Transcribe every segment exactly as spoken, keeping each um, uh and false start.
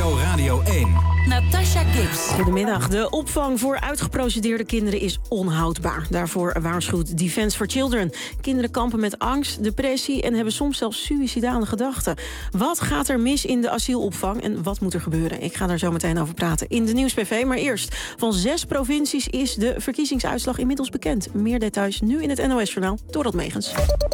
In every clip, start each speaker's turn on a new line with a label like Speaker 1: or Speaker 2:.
Speaker 1: N O Radio één.
Speaker 2: Natasha Gibbs.
Speaker 3: Goedemiddag. De opvang voor uitgeprocedeerde kinderen is onhoudbaar. Daarvoor waarschuwt Defence for Children. Kinderen kampen met angst, depressie en hebben soms zelfs suïcidale gedachten. Wat gaat er mis in de asielopvang en wat moet er gebeuren? Ik ga daar zo meteen over praten in de Nieuws-P V. Maar eerst, van zes provincies is de verkiezingsuitslag inmiddels bekend. Meer details nu in het N O S-journaal. Dorot Megens.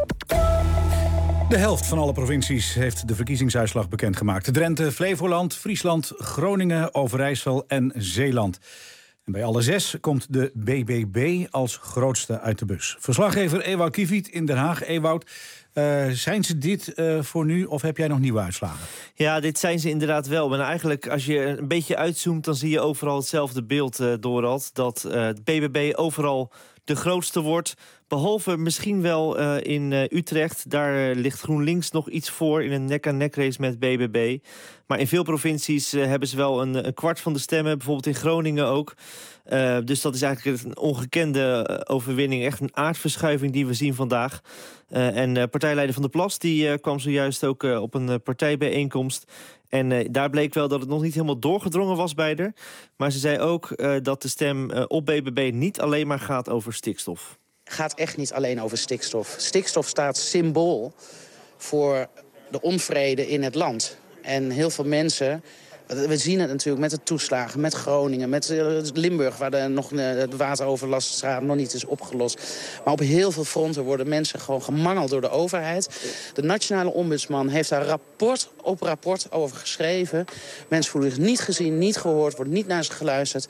Speaker 4: De helft van alle provincies heeft de verkiezingsuitslag bekendgemaakt. Drenthe, Flevoland, Friesland, Groningen, Overijssel en Zeeland. En bij alle zes komt de B B B als grootste uit de bus. Verslaggever Ewout Kiviet in Den Haag. Ewout, uh, zijn ze dit uh, voor nu of heb jij nog nieuwe uitslagen?
Speaker 5: Ja, dit zijn ze inderdaad wel. Maar eigenlijk, als je een beetje uitzoomt, dan zie je overal hetzelfde beeld, uh, Dorald. Dat uh, het B B B overal de grootste wordt. Behalve misschien wel uh, in uh, Utrecht. Daar uh, ligt GroenLinks nog iets voor in een nek-aan-nek race met B B B. Maar in veel provincies uh, hebben ze wel een, een kwart van de stemmen. Bijvoorbeeld in Groningen ook. Uh, dus dat is eigenlijk een ongekende uh, overwinning. Echt een aardverschuiving die we zien vandaag. Uh, en uh, partijleider Van der Plas die, uh, kwam zojuist ook uh, op een uh, partijbijeenkomst. En uh, daar bleek wel dat het nog niet helemaal doorgedrongen was bij haar. Maar ze zei ook uh, dat de stem uh, op B B B niet alleen maar gaat over stikstof.
Speaker 6: Het gaat echt niet alleen over stikstof. Stikstof staat symbool voor de onvrede in het land. En heel veel mensen, we zien het natuurlijk met de toeslagen, met Groningen, met Limburg, waar de, nog de wateroverlastschade nog niet is opgelost. Maar op heel veel fronten worden mensen gewoon gemangeld door de overheid. De Nationale Ombudsman heeft daar rapport op rapport over geschreven. Mensen voelen zich niet gezien, niet gehoord, wordt niet naar ze geluisterd.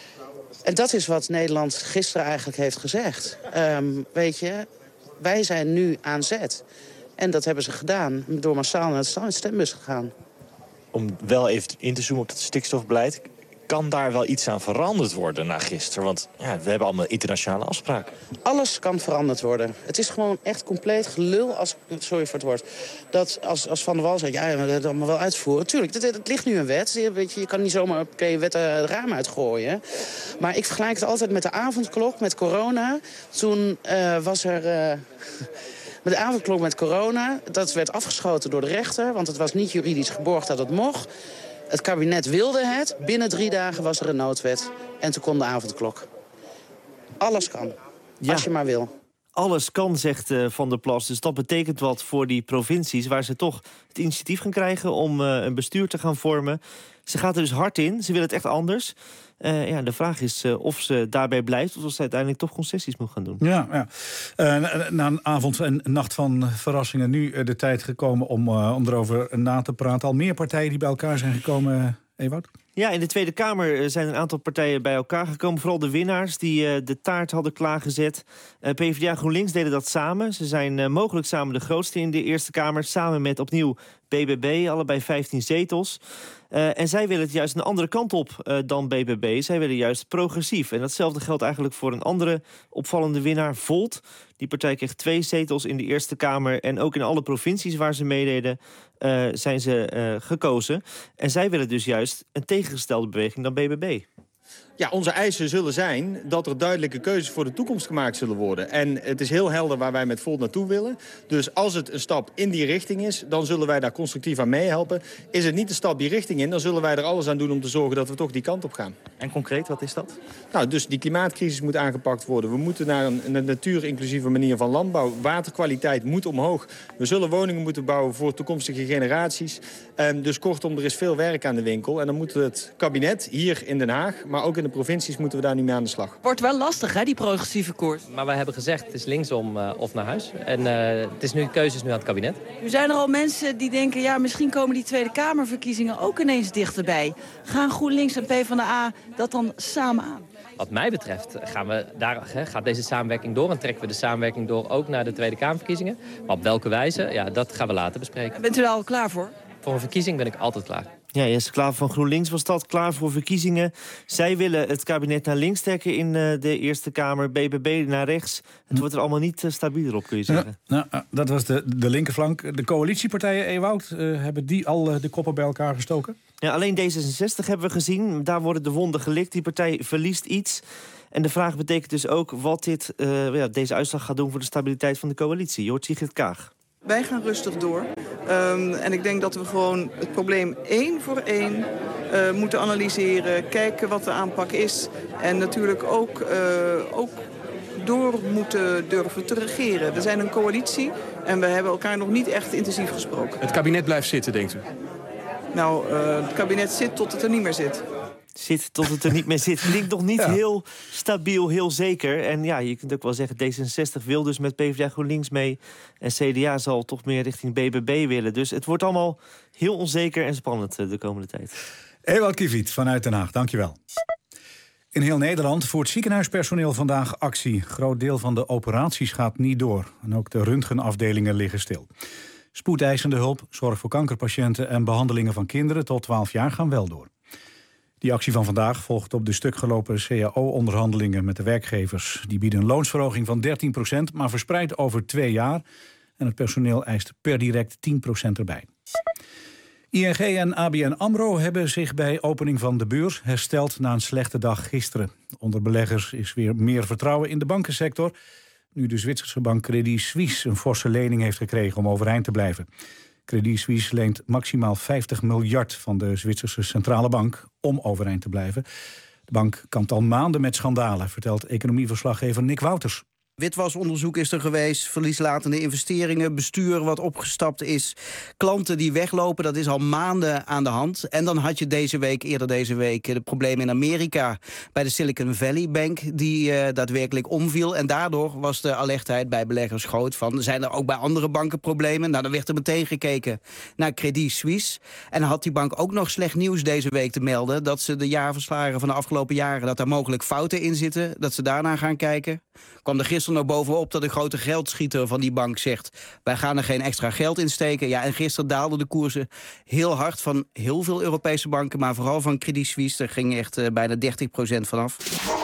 Speaker 6: En dat is wat Nederland gisteren eigenlijk heeft gezegd. Um, weet je, wij zijn nu aan zet. En dat hebben ze gedaan door massaal naar het stembus te gaan.
Speaker 7: Om wel even in te zoomen op het stikstofbeleid, kan daar wel iets aan veranderd worden na gisteren? Want ja, we hebben allemaal internationale afspraken.
Speaker 6: Alles kan veranderd worden. Het is gewoon echt compleet gelul, als, sorry voor het woord, dat als, als Van der Wal zegt, ja, we dat allemaal wel uitvoeren. Tuurlijk, het, het ligt nu een wet. Weet je, je kan niet zomaar kan je wet uh, het raam uitgooien. Maar ik vergelijk het altijd met de avondklok, met corona. Toen uh, was er... Uh, Met de avondklok met corona, dat werd afgeschoten door de rechter, want het was niet juridisch geborgd dat het mocht. Het kabinet wilde het. Binnen drie dagen was er een noodwet. En toen kon de avondklok. Alles kan. Ja. Als je maar wil.
Speaker 5: Alles kan, zegt uh, Van der Plas. Dus dat betekent wat voor die provincies, waar ze toch het initiatief gaan krijgen om uh, een bestuur te gaan vormen. Ze gaat er dus hard in. Ze wil het echt anders. Uh, ja, de vraag is uh, of ze daarbij blijft of of ze uiteindelijk toch concessies moet gaan doen.
Speaker 4: Ja, ja. Uh, na, na een avond en nacht van verrassingen nu uh, de tijd gekomen om, uh, om erover na te praten. Al meer partijen die bij elkaar zijn gekomen, uh, Ewout?
Speaker 5: Ja, in de Tweede Kamer zijn een aantal partijen bij elkaar gekomen. Vooral de winnaars die uh, de taart hadden klaargezet. Uh, P v d a en GroenLinks deden dat samen. Ze zijn uh, mogelijk samen de grootste in de Eerste Kamer. Samen met opnieuw B B B, allebei vijftien zetels. Uh, en zij willen het juist een andere kant op uh, dan B B B. Zij willen juist progressief. En datzelfde geldt eigenlijk voor een andere opvallende winnaar, Volt. Die partij kreeg twee zetels in de Eerste Kamer. En ook in alle provincies waar ze meededen uh, zijn ze uh, gekozen. En zij willen dus juist een tegengestelde beweging dan B B B.
Speaker 8: Ja, onze eisen zullen zijn dat er duidelijke keuzes voor de toekomst gemaakt zullen worden. En het is heel helder waar wij met Volt naartoe willen. Dus als het een stap in die richting is, dan zullen wij daar constructief aan meehelpen. Is het niet een stap die richting in, dan zullen wij er alles aan doen om te zorgen dat we toch die kant op gaan.
Speaker 7: En concreet, wat is dat?
Speaker 8: Nou, dus die klimaatcrisis moet aangepakt worden. We moeten naar een, een natuurinclusieve manier van landbouw. Waterkwaliteit moet omhoog. We zullen woningen moeten bouwen voor toekomstige generaties. Um, dus kortom, er is veel werk aan de winkel. En dan moet het kabinet hier in Den Haag, maar ook in de provincies moeten we daar nu mee aan de slag.
Speaker 9: Wordt wel lastig, hè, die progressieve koers.
Speaker 10: Maar wij hebben gezegd, het is linksom uh, of naar huis. En uh, het is nu keuzes nu aan het kabinet.
Speaker 9: Nu zijn er al mensen die denken, ja, misschien komen die Tweede Kamerverkiezingen ook ineens dichterbij. Gaan GroenLinks en PvdA dat dan samen aan?
Speaker 10: Wat mij betreft gaan we daar, he, gaat deze samenwerking door en trekken we de samenwerking door ook naar de Tweede Kamerverkiezingen. Maar op welke wijze, ja, dat gaan we later bespreken.
Speaker 9: Bent u er al klaar voor?
Speaker 10: Voor een verkiezing ben ik altijd klaar.
Speaker 5: Ja, Jesse Klaver van GroenLinks was dat, klaar voor verkiezingen. Zij willen het kabinet naar links trekken in uh, de Eerste Kamer, B B B naar rechts. Het wordt er allemaal niet uh, stabieler op, kun je zeggen.
Speaker 4: Ja, nou, dat was de, de linkerflank. De coalitiepartijen, Ewout, uh, hebben die al uh, de koppen bij elkaar gestoken?
Speaker 5: Ja, alleen D zesenzestig hebben we gezien. Daar worden de wonden gelikt. Die partij verliest iets. En de vraag betekent dus ook wat dit, uh, ja, deze uitslag gaat doen voor de stabiliteit van de coalitie. Je hoort Sigrid Kaag.
Speaker 1: Wij gaan rustig door. Um, en ik denk dat we gewoon het probleem één voor één uh, moeten analyseren. Kijken wat de aanpak is. En natuurlijk ook, uh, ook door moeten durven te regeren. We zijn een coalitie en we hebben elkaar nog niet echt intensief gesproken.
Speaker 2: Het kabinet blijft zitten, denkt u?
Speaker 1: Nou, uh, het kabinet zit tot het er niet meer zit.
Speaker 5: Zit tot het er niet meer zit. Klinkt nog niet
Speaker 4: Ja.
Speaker 5: heel stabiel, heel zeker. En ja, je kunt ook wel zeggen, D zesenzestig wil dus met PvdA GroenLinks mee. En C D A zal toch meer richting B B B willen. Dus het wordt allemaal heel onzeker en spannend de komende tijd.
Speaker 4: Ewald Kiviet vanuit Den Haag, dankjewel. In heel Nederland voert ziekenhuispersoneel vandaag actie. Groot deel van de operaties gaat niet door. En ook de röntgenafdelingen liggen stil. Spoedeisende hulp, zorg voor kankerpatiënten en behandelingen van kinderen tot twaalf jaar gaan wel door. Die actie van vandaag volgt op de stukgelopen C A O-onderhandelingen met de werkgevers. Die bieden een loonsverhoging van dertien procent, maar verspreid over twee jaar. En het personeel eist per direct tien procent erbij. I N G en A B N AMRO hebben zich bij opening van de beurs hersteld na een slechte dag gisteren. Onder beleggers is weer meer vertrouwen in de bankensector, nu de Zwitserse bank Credit Suisse een forse lening heeft gekregen om overeind te blijven. Credit Suisse leent maximaal vijftig miljard van de Zwitserse centrale bank om overeind te blijven. De bank kampt al maanden met schandalen, vertelt economieverslaggever Nick Wouters.
Speaker 11: Witwasonderzoek is er geweest, verlieslatende investeringen, bestuur wat opgestapt is, klanten die weglopen, dat is al maanden aan de hand. En dan had je deze week, eerder deze week, de problemen in Amerika bij de Silicon Valley Bank die uh, daadwerkelijk omviel. En daardoor was de alertheid bij beleggers groot van, zijn er ook bij andere banken problemen? Nou, dan werd er meteen gekeken naar Credit Suisse. En dan had die bank ook nog slecht nieuws deze week te melden, dat ze de jaarverslagen van de afgelopen jaren, dat daar mogelijk fouten in zitten, dat ze daarna gaan kijken. Kwam er gisteren nog bovenop dat de grote geldschieter van die bank zegt, wij gaan er geen extra geld in steken. Ja, en gisteren daalden de koersen heel hard van heel veel Europese banken, maar vooral van Credit Suisse. Er ging echt uh, bijna dertig procent vanaf.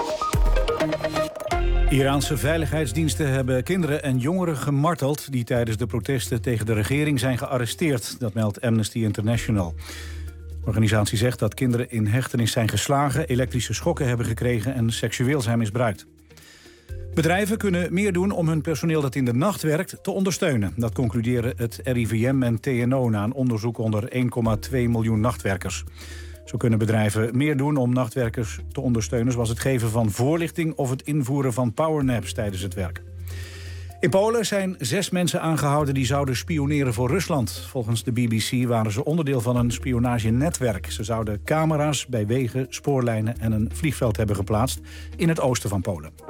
Speaker 4: Iraanse veiligheidsdiensten hebben kinderen en jongeren gemarteld die tijdens de protesten tegen de regering zijn gearresteerd. Dat meldt Amnesty International. De organisatie zegt dat kinderen in hechtenis zijn geslagen, elektrische schokken hebben gekregen en seksueel zijn misbruikt. Bedrijven kunnen meer doen om hun personeel dat in de nacht werkt te ondersteunen. Dat concluderen het R I V M en T N O na een onderzoek onder één komma twee miljoen nachtwerkers. Zo kunnen bedrijven meer doen om nachtwerkers te ondersteunen, zoals het geven van voorlichting of het invoeren van powernaps tijdens het werk. In Polen zijn zes mensen aangehouden die zouden spioneren voor Rusland. Volgens de B B C waren ze onderdeel van een spionagenetwerk. Ze zouden camera's bij wegen, spoorlijnen en een vliegveld hebben geplaatst in het oosten van Polen.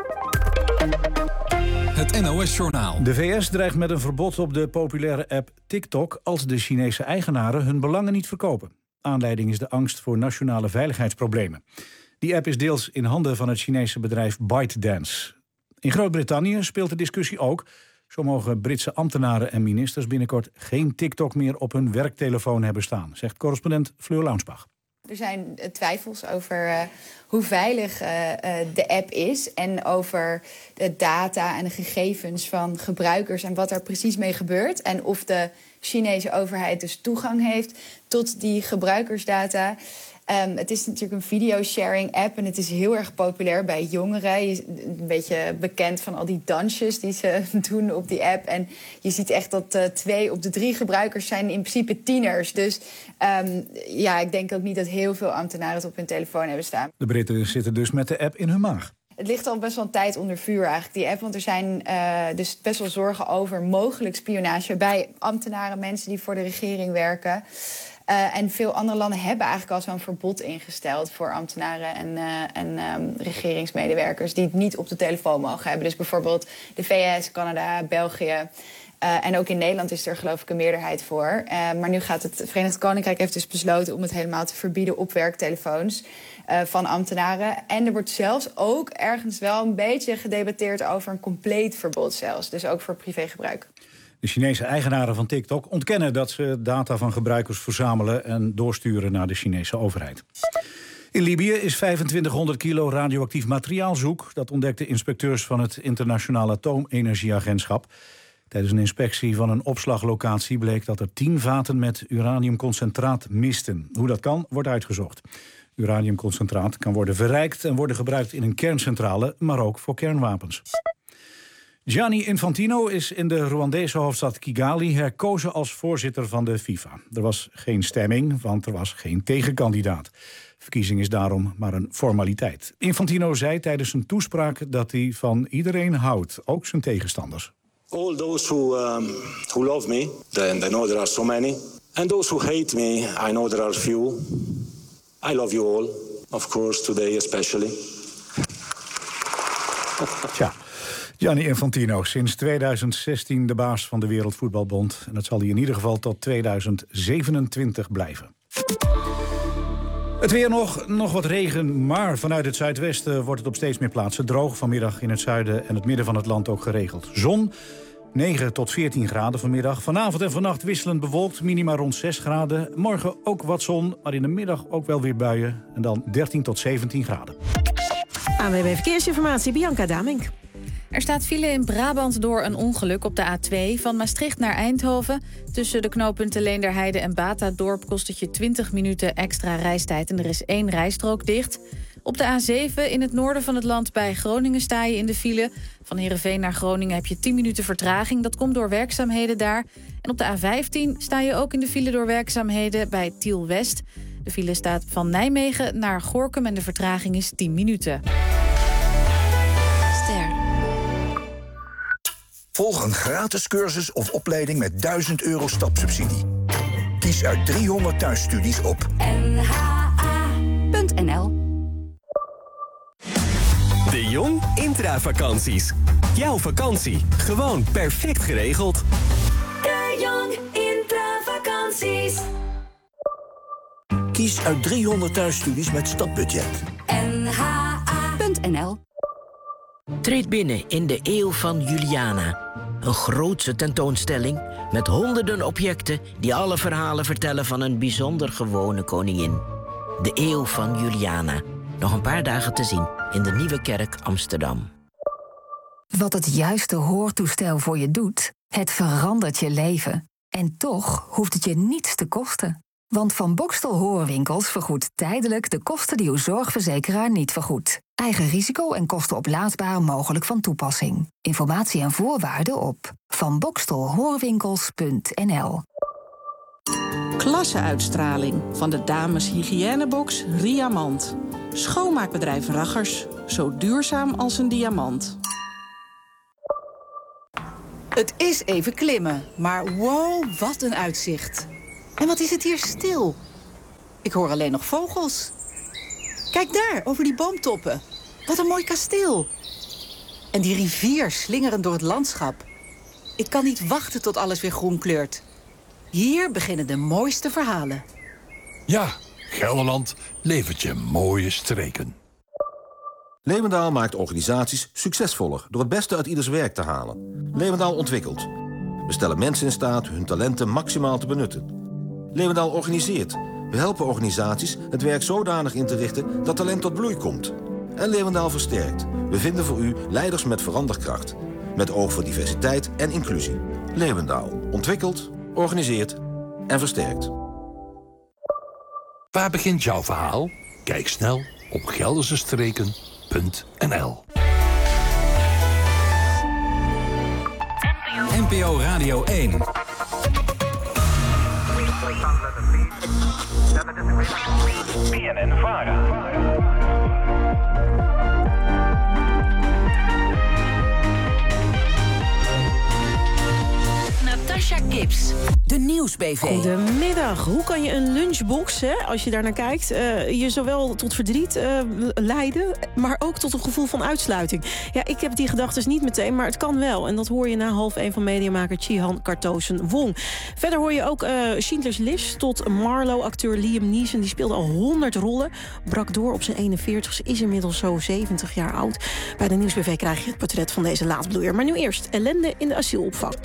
Speaker 12: Het N O S-journaal.
Speaker 4: De V S dreigt met een verbod op de populaire app TikTok als de Chinese eigenaren hun belangen niet verkopen. Aanleiding is de angst voor nationale veiligheidsproblemen. Die app is deels in handen van het Chinese bedrijf ByteDance. In Groot-Brittannië speelt de discussie ook. Zo mogen Britse ambtenaren en ministers binnenkort geen TikTok meer op hun werktelefoon hebben staan, zegt correspondent Fleur Launsbach.
Speaker 13: Er zijn twijfels over uh, hoe veilig uh, uh, de app is en over de data en de gegevens van gebruikers en wat er precies mee gebeurt. En of de Chinese overheid dus toegang heeft tot die gebruikersdata. Um, het is natuurlijk een videosharing app en het is heel erg populair bij jongeren. Je, een beetje bekend van al die dansjes die ze doen op die app. En je ziet echt dat uh, twee op de drie gebruikers zijn in principe tieners. Dus um, ja, ik denk ook niet dat heel veel ambtenaren het op hun telefoon hebben staan.
Speaker 4: De Britten zitten dus met de app in hun maag.
Speaker 13: Het ligt al best wel een tijd onder vuur eigenlijk, die app. Want er zijn uh, dus best wel zorgen over mogelijk spionage bij ambtenaren, mensen die voor de regering werken. Uh, en veel andere landen hebben eigenlijk al zo'n verbod ingesteld voor ambtenaren en, uh, en um, regeringsmedewerkers die het niet op de telefoon mogen hebben. Dus bijvoorbeeld de V S, Canada, België. Uh, en ook in Nederland is er geloof ik een meerderheid voor. Uh, maar nu gaat het Verenigd Koninkrijk heeft dus besloten om het helemaal te verbieden op werktelefoons uh, van ambtenaren. En er wordt zelfs ook ergens wel een beetje gedebatteerd over een compleet verbod zelfs. Dus ook voor privégebruik.
Speaker 4: De Chinese eigenaren van TikTok ontkennen dat ze data van gebruikers verzamelen en doorsturen naar de Chinese overheid. In Libië is vijfentwintighonderd kilo radioactief materiaal zoek. Dat ontdekten inspecteurs van het Internationaal Atoomenergieagentschap. Tijdens een inspectie van een opslaglocatie bleek dat er tien vaten met uraniumconcentraat misten. Hoe dat kan, wordt uitgezocht. Uraniumconcentraat kan worden verrijkt en worden gebruikt in een kerncentrale, maar ook voor kernwapens. Gianni Infantino is in de Rwandese hoofdstad Kigali herkozen als voorzitter van de FIFA. Er was geen stemming, want er was geen tegenkandidaat. Verkiezing is daarom maar een formaliteit. Infantino zei tijdens een toespraak dat hij van iedereen houdt, ook zijn tegenstanders.
Speaker 2: All those who, um, who love me, and I know there are so many. And those who hate me, I know there are few. I love you all, of course, today especially.
Speaker 4: Tja, Gianni Infantino, sinds tweeduizend zestien de baas van de Wereldvoetbalbond. En dat zal hij in ieder geval tot tweeduizend zevenentwintig blijven. Het weer nog, nog wat regen, maar vanuit het zuidwesten wordt het op steeds meer plaatsen droog. Vanmiddag in het zuiden en het midden van het land ook geregeld zon. negen tot veertien graden vanmiddag. Vanavond en vannacht wisselend bewolkt, minima rond zes graden. Morgen ook wat zon, maar in de middag ook wel weer buien. En dan dertien tot zeventien graden.
Speaker 3: A N W B Verkeersinformatie, Bianca Damink.
Speaker 12: Er staat file in Brabant door een ongeluk op de A twee van Maastricht naar Eindhoven. Tussen de knooppunten Leenderheide en Batadorp kost het je twintig minuten extra reistijd en er is één rijstrook dicht. Op de A zeven in het noorden van het land bij Groningen sta je in de file. Van Heerenveen naar Groningen heb je tien minuten vertraging. Dat komt door werkzaamheden daar. En op de A vijftien sta je ook in de file door werkzaamheden bij Tiel West. De file staat van Nijmegen naar Gorinchem en de vertraging is tien minuten. Ster.
Speaker 14: Volg een gratis cursus of opleiding met duizend euro stapsubsidie. Kies uit driehonderd thuisstudies op
Speaker 15: N H A punt N L.
Speaker 16: De Jong Intravakanties. Jouw vakantie, gewoon perfect geregeld.
Speaker 15: De Jong Intravakanties.
Speaker 14: Kies uit driehonderd thuisstudies met stapbudget.
Speaker 15: N H A punt N L.
Speaker 17: Treed binnen in de Eeuw van Juliana. Een grootse tentoonstelling met honderden objecten die alle verhalen vertellen van een bijzonder gewone koningin. De Eeuw van Juliana. Nog een paar dagen te zien in de Nieuwe Kerk Amsterdam.
Speaker 18: Wat het juiste hoortoestel voor je doet, het verandert je leven. En toch hoeft het je niets te kosten. Want Van Bokstel Hoorwinkels vergoedt tijdelijk de kosten die uw zorgverzekeraar niet vergoedt. Eigen risico en kosten oplaadsbaar mogelijk van toepassing. Informatie en voorwaarden op van bokstel hoorwinkels punt n l.
Speaker 19: Klasseuitstraling van de dames hygiënebox Riamant. Schoonmaakbedrijf Raggers, zo duurzaam als een diamant.
Speaker 20: Het is even klimmen, maar wow, wat een uitzicht. En wat is het hier stil? Ik hoor alleen nog vogels. Kijk daar, over die boomtoppen. Wat een mooi kasteel. En die rivier slingerend door het landschap. Ik kan niet wachten tot alles weer groen kleurt. Hier beginnen de mooiste verhalen.
Speaker 21: Ja, Gelderland levert je mooie streken.
Speaker 22: Levendaal maakt organisaties succesvoller door het beste uit ieders werk te halen. Levendaal ontwikkelt. We stellen mensen in staat hun talenten maximaal te benutten. Levendaal organiseert. We helpen organisaties het werk zodanig in te richten dat talent tot bloei komt. En Levendaal versterkt. We vinden voor u leiders met veranderkracht. Met oog voor diversiteit en inclusie. Levendaal ontwikkelt, organiseert en versterkt.
Speaker 21: Waar begint jouw verhaal? Kijk snel op gelderse streken punt n l.
Speaker 16: N P O Radio één.
Speaker 23: B N N Vara.
Speaker 3: Natasha Gibbs, de Nieuws-B V. Goedemiddag. Hoe kan je een lunchbox, hè, als je daar naar kijkt, uh, je zowel tot verdriet uh, leiden, maar ook tot een gevoel van uitsluiting? Ja, ik heb die gedachten niet meteen, maar het kan wel. En dat hoor je na half één van mediamaker Chihan Kartosen-Wong. Verder hoor je ook uh, Schindler's List tot Marlowe-acteur Liam Neeson. Die speelde al honderd rollen, brak door op zijn eenenveertigste, is inmiddels zo zeventig jaar oud. Bij de Nieuws-B V krijg je het portret van deze laatbloeier. Maar nu eerst ellende in de asielopvang.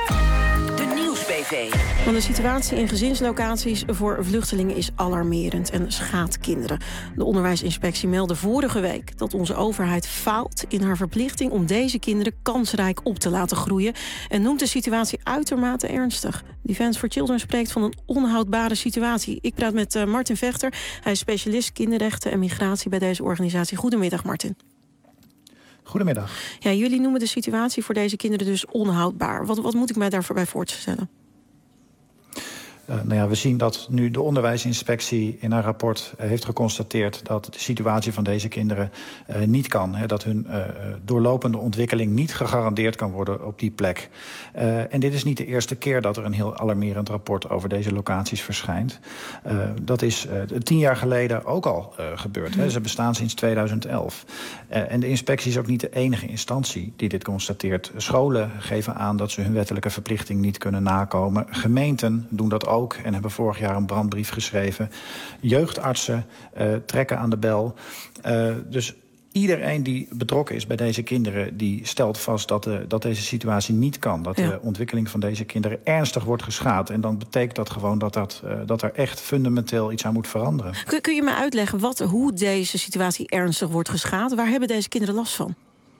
Speaker 3: Want de situatie in gezinslocaties voor vluchtelingen is alarmerend en schaadt kinderen. De onderwijsinspectie meldde vorige week dat onze overheid faalt in haar verplichting om deze kinderen kansrijk op te laten groeien en noemt de situatie uitermate ernstig. Defence for Children spreekt van een onhoudbare situatie. Ik praat met uh, Martin Vechter. Hij is specialist kinderrechten en migratie bij deze organisatie. Goedemiddag, Martin.
Speaker 4: Goedemiddag.
Speaker 3: Ja, jullie noemen de situatie voor deze kinderen dus onhoudbaar. Wat, wat moet ik mij daarvoor bij voorstellen?
Speaker 4: Uh, nou ja, we zien dat nu de onderwijsinspectie in haar rapport uh, heeft geconstateerd dat de situatie van deze kinderen uh, niet kan. Hè, dat hun uh, doorlopende ontwikkeling niet gegarandeerd kan worden op die plek. Uh, en dit is niet de eerste keer dat er een heel alarmerend rapport over deze locaties verschijnt. Uh, dat is uh, tien jaar geleden ook al uh, gebeurd. Hè. Ze bestaan sinds tweeduizend elf. Uh, en de inspectie is ook niet de enige instantie die dit constateert. Scholen geven aan dat ze hun wettelijke verplichting niet kunnen nakomen. Gemeenten doen dat ook. En hebben vorig jaar een brandbrief geschreven. Jeugdartsen uh, trekken aan de bel. Uh, dus iedereen die betrokken is bij deze kinderen, die stelt vast dat, de, dat deze situatie niet kan. Dat ja. de ontwikkeling van deze kinderen ernstig wordt geschaad. En dan betekent dat gewoon dat, dat, uh, dat er echt fundamenteel iets aan moet veranderen.
Speaker 3: Kun, kun je me uitleggen wat, hoe deze situatie ernstig wordt geschaad? Waar hebben deze kinderen last van?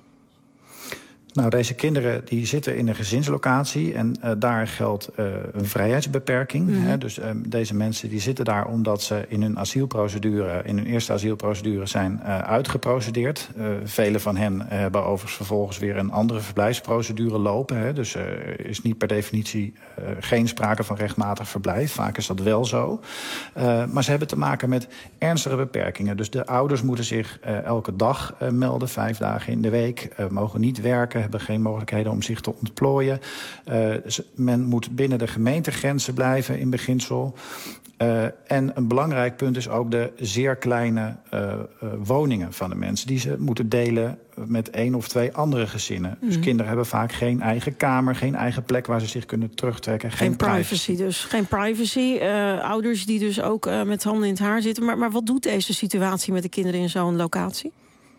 Speaker 4: Nou, deze kinderen die zitten in een gezinslocatie en uh, daar geldt uh, een vrijheidsbeperking. Mm-hmm. Hè? Dus uh, deze mensen die zitten daar omdat ze in hun asielprocedure, in hun eerste asielprocedure zijn uh, uitgeprocedeerd. Uh, vele van hen hebben overigens vervolgens weer een andere verblijfsprocedure lopen. Hè? Dus er uh, is niet per definitie uh, geen sprake van rechtmatig verblijf. Vaak is dat wel zo. Uh, maar ze hebben te maken met ernstige beperkingen. Dus de ouders moeten zich uh, elke dag uh, melden, vijf dagen in de week, uh, mogen niet werken, hebben geen mogelijkheden om zich te ontplooien. Uh, men moet binnen de gemeentegrenzen blijven in beginsel. Uh, en een belangrijk punt is ook de zeer kleine uh, uh, woningen van de mensen, die ze moeten delen met één of twee andere gezinnen. Mm. Dus kinderen hebben vaak geen eigen kamer, geen eigen plek waar ze zich kunnen terugtrekken. Geen,
Speaker 3: geen privacy, privacy dus. Geen privacy. Uh, ouders die dus ook uh, met handen in het haar zitten. Maar, maar wat doet deze situatie met de kinderen in zo'n locatie?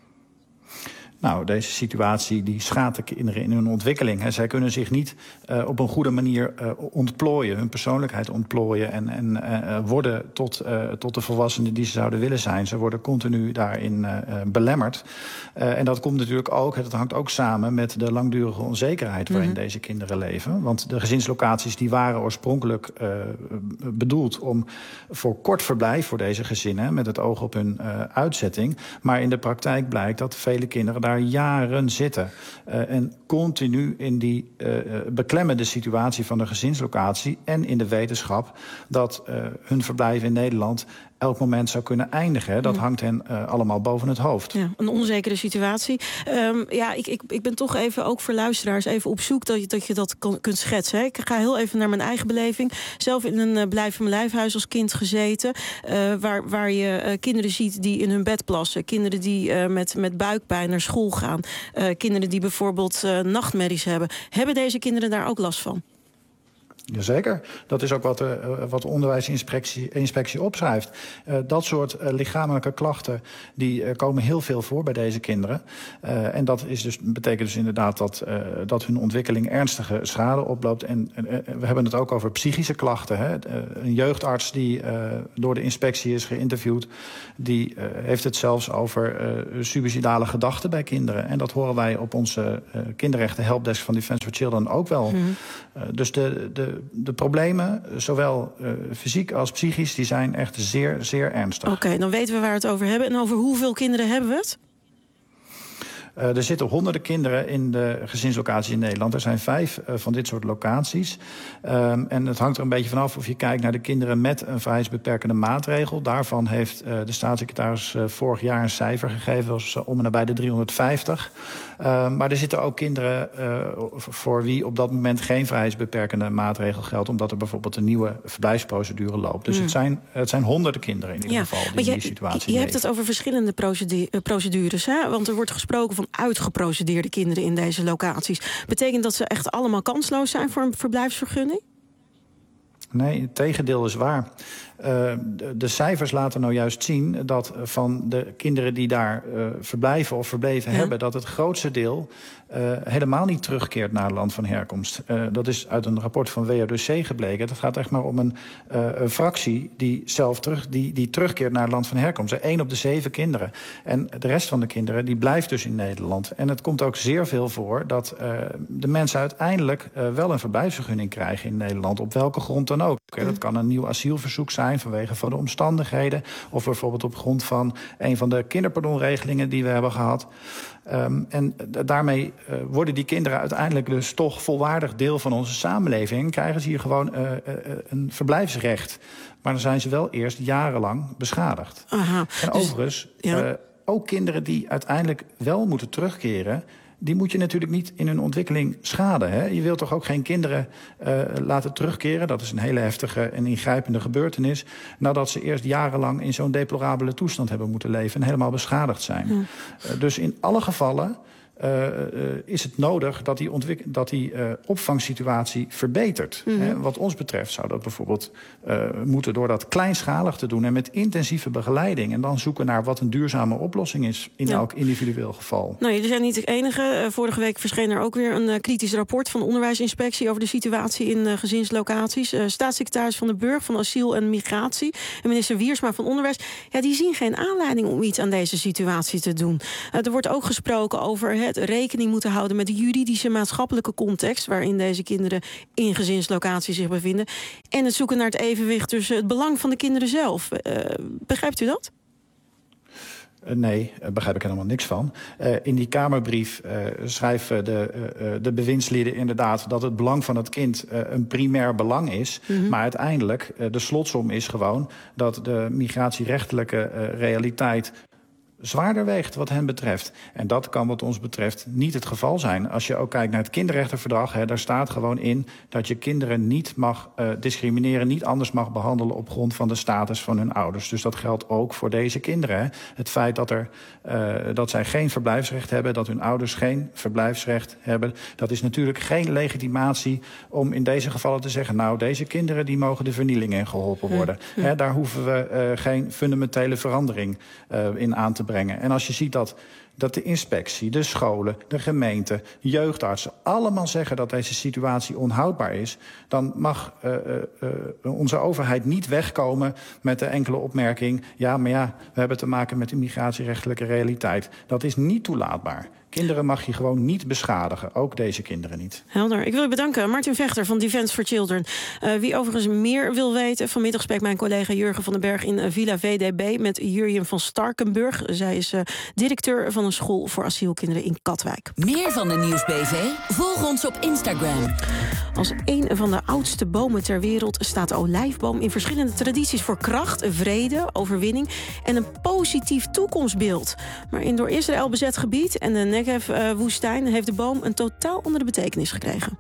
Speaker 4: Nou, deze situatie die schaadt de kinderen in hun ontwikkeling. Hè. Zij kunnen zich niet uh, op een goede manier uh, ontplooien, hun persoonlijkheid ontplooien en, en uh, worden tot, uh, tot de volwassenen die ze zouden willen zijn. Ze worden continu daarin uh, belemmerd. Uh, en dat komt natuurlijk ook, dat hangt ook samen met de langdurige onzekerheid waarin mm-hmm. deze kinderen leven. Want de gezinslocaties die waren oorspronkelijk uh, bedoeld om voor kort verblijf voor deze gezinnen, met het oog op hun uh, uitzetting. Maar in de praktijk blijkt dat vele kinderen daar jaren zitten. Uh, en continu in die uh, beklemmende situatie van de gezinslocatie en in de wetenschap dat uh, hun verblijf in Nederland elk moment zou kunnen eindigen. Dat hangt hen uh, allemaal boven het hoofd. Ja,
Speaker 3: een onzekere situatie. Um, ja, ik, ik, ik ben toch even, ook voor luisteraars, even op zoek dat je dat, je dat kan, kunt schetsen. Hè. Ik ga heel even naar mijn eigen beleving. Zelf in een uh, blijf in mijn lijfhuis als kind gezeten. Uh, waar, waar je uh, kinderen ziet die in hun bed plassen. Kinderen die uh, met, met buikpijn naar school gaan. Uh, kinderen die bijvoorbeeld uh, nachtmerries hebben. Hebben deze kinderen daar ook last van?
Speaker 4: Jazeker. Dat is ook wat de, uh, wat de onderwijsinspectie inspectie opschrijft. Uh, dat soort uh, lichamelijke klachten die uh, komen heel veel voor bij deze kinderen. Uh, en dat is dus, betekent dus inderdaad dat, uh, dat hun ontwikkeling ernstige schade oploopt. En uh, we hebben het ook over psychische klachten. Hè. Uh, een jeugdarts die uh, door de inspectie is geïnterviewd, die uh, heeft het zelfs over uh, suïcidale gedachten bij kinderen. En dat horen wij op onze uh, kinderrechten helpdesk van Defence for Children ook wel. Mm-hmm. Uh, dus de, de De problemen, zowel uh, fysiek als psychisch, die zijn echt zeer, zeer ernstig.
Speaker 3: Oké, okay, dan weten we waar we het over hebben. En over hoeveel kinderen hebben we het?
Speaker 4: Uh, er zitten honderden kinderen in de gezinslocatie in Nederland. Er zijn vijf uh, van dit soort locaties. Um, en het hangt er een beetje vanaf of je kijkt naar de kinderen met een vrijheidsbeperkende maatregel. Daarvan heeft uh, de staatssecretaris uh, vorig jaar een cijfer gegeven. Dat was uh, om en nabij de driehonderdvijftig. Uh, maar er zitten ook kinderen uh, voor wie op dat moment geen vrijheidsbeperkende maatregel geldt, omdat er bijvoorbeeld een nieuwe verblijfsprocedure loopt. Dus mm. het, zijn, het zijn honderden kinderen in ieder ja, geval die je, in die situatie
Speaker 3: Je hebt het over verschillende procedures, procedures, hè? Want er wordt gesproken van uitgeprocedeerde kinderen in deze locaties. Betekent dat ze echt allemaal kansloos zijn voor een verblijfsvergunning?
Speaker 4: Nee, het tegendeel is waar. Uh, de, de cijfers laten nou juist zien dat van de kinderen die daar uh, verblijven of verbleven ja. hebben, dat het grootste deel uh, helemaal niet terugkeert naar het land van herkomst. Uh, dat is uit een rapport van W R D C gebleken. Dat gaat echt maar om een, uh, een fractie die zelf terug, die, die terugkeert naar het land van herkomst. Eén op de zeven kinderen. En de rest van de kinderen die blijft dus in Nederland. En het komt ook zeer veel voor dat uh, de mensen uiteindelijk uh, wel een verblijfsvergunning krijgen in Nederland. Op welke grond
Speaker 6: dan ook. Hè. Dat kan een nieuw asielverzoek zijn vanwege van de omstandigheden. Of bijvoorbeeld op grond van een van de kinderpardonregelingen die we hebben gehad. Um, en daarmee uh, worden die kinderen uiteindelijk dus toch volwaardig deel van onze samenleving. Krijgen ze hier gewoon uh, uh, een verblijfsrecht. Maar dan zijn ze wel eerst jarenlang beschadigd.
Speaker 3: Aha,
Speaker 6: en
Speaker 3: dus,
Speaker 6: overigens,
Speaker 3: ja.
Speaker 6: uh, ook kinderen die uiteindelijk wel moeten terugkeren, die moet je natuurlijk niet in hun ontwikkeling schaden. Hè? Je wilt toch ook geen kinderen uh, laten terugkeren. Dat is een hele heftige en ingrijpende gebeurtenis. Nadat ze eerst jarenlang in zo'n deplorabele toestand hebben moeten leven en helemaal beschadigd zijn. Ja. Uh, dus in alle gevallen Uh, uh, is het nodig dat die, ontwik- dat die uh, opvangsituatie verbetert. Mm-hmm. Hè? Wat ons betreft zou dat bijvoorbeeld uh, moeten door dat kleinschalig te doen en met intensieve begeleiding. En dan zoeken naar wat een duurzame oplossing is in ja. elk individueel geval.
Speaker 3: Nou, jullie zijn niet de enige. Uh, vorige week verscheen er ook weer een uh, kritisch rapport van de onderwijsinspectie over de situatie in uh, gezinslocaties. Uh, staatssecretaris Van den Burg van Asiel en Migratie en minister Wiersma van Onderwijs, ja, die zien geen aanleiding om iets aan deze situatie te doen. Uh, er wordt ook gesproken over het rekening moeten houden met de juridische maatschappelijke context waarin deze kinderen in gezinslocaties zich bevinden en het zoeken naar het evenwicht tussen het belang van de kinderen zelf. Uh, begrijpt u dat?
Speaker 6: Uh, nee, daar begrijp ik helemaal niks van. Uh, in die Kamerbrief uh, schrijven de, uh, de bewindslieden inderdaad dat het belang van het kind uh, een primair belang is. Mm-hmm. Maar uiteindelijk, uh, de slotsom is gewoon dat de migratierechtelijke uh, realiteit zwaarder weegt wat hen betreft. En dat kan wat ons betreft niet het geval zijn. Als je ook kijkt naar het kinderrechtenverdrag, hè, daar staat gewoon in dat je kinderen niet mag uh, discrimineren, niet anders mag behandelen op grond van de status van hun ouders. Dus dat geldt ook voor deze kinderen. Hè. Het feit dat, er, uh, dat zij geen verblijfsrecht hebben, dat hun ouders geen verblijfsrecht hebben, dat is natuurlijk geen legitimatie om in deze gevallen te zeggen, nou, deze kinderen die mogen de vernieling in geholpen worden. Hm, hm. Hè, daar hoeven we uh, geen fundamentele verandering uh, in aan te brengen. En als je ziet dat, dat de inspectie, de scholen, de gemeente, jeugdartsen allemaal zeggen dat deze situatie onhoudbaar is, dan mag uh, uh, uh, onze overheid niet wegkomen met de enkele opmerking, ja, maar ja, we hebben te maken met de migratierechtelijke realiteit. Dat is niet toelaatbaar. Kinderen mag je gewoon niet beschadigen, ook deze kinderen niet.
Speaker 3: Helder. Ik wil u bedanken, Martin Vechter van Defence for Children. Uh, wie overigens meer wil weten, vanmiddag spreekt mijn collega Jurgen van den Berg in uh, Villa V D B met Jurjen van Starkenburg. Zij is uh, directeur van een school voor asielkinderen in Katwijk.
Speaker 15: Meer van de Nieuwsbv? Volg ons op Instagram.
Speaker 3: Als een van de oudste bomen ter wereld staat de olijfboom in verschillende tradities voor kracht, vrede, overwinning en een positief toekomstbeeld. Maar in door Israël bezet gebied en de Negev-woestijn heeft de boom een totaal andere betekenis gekregen.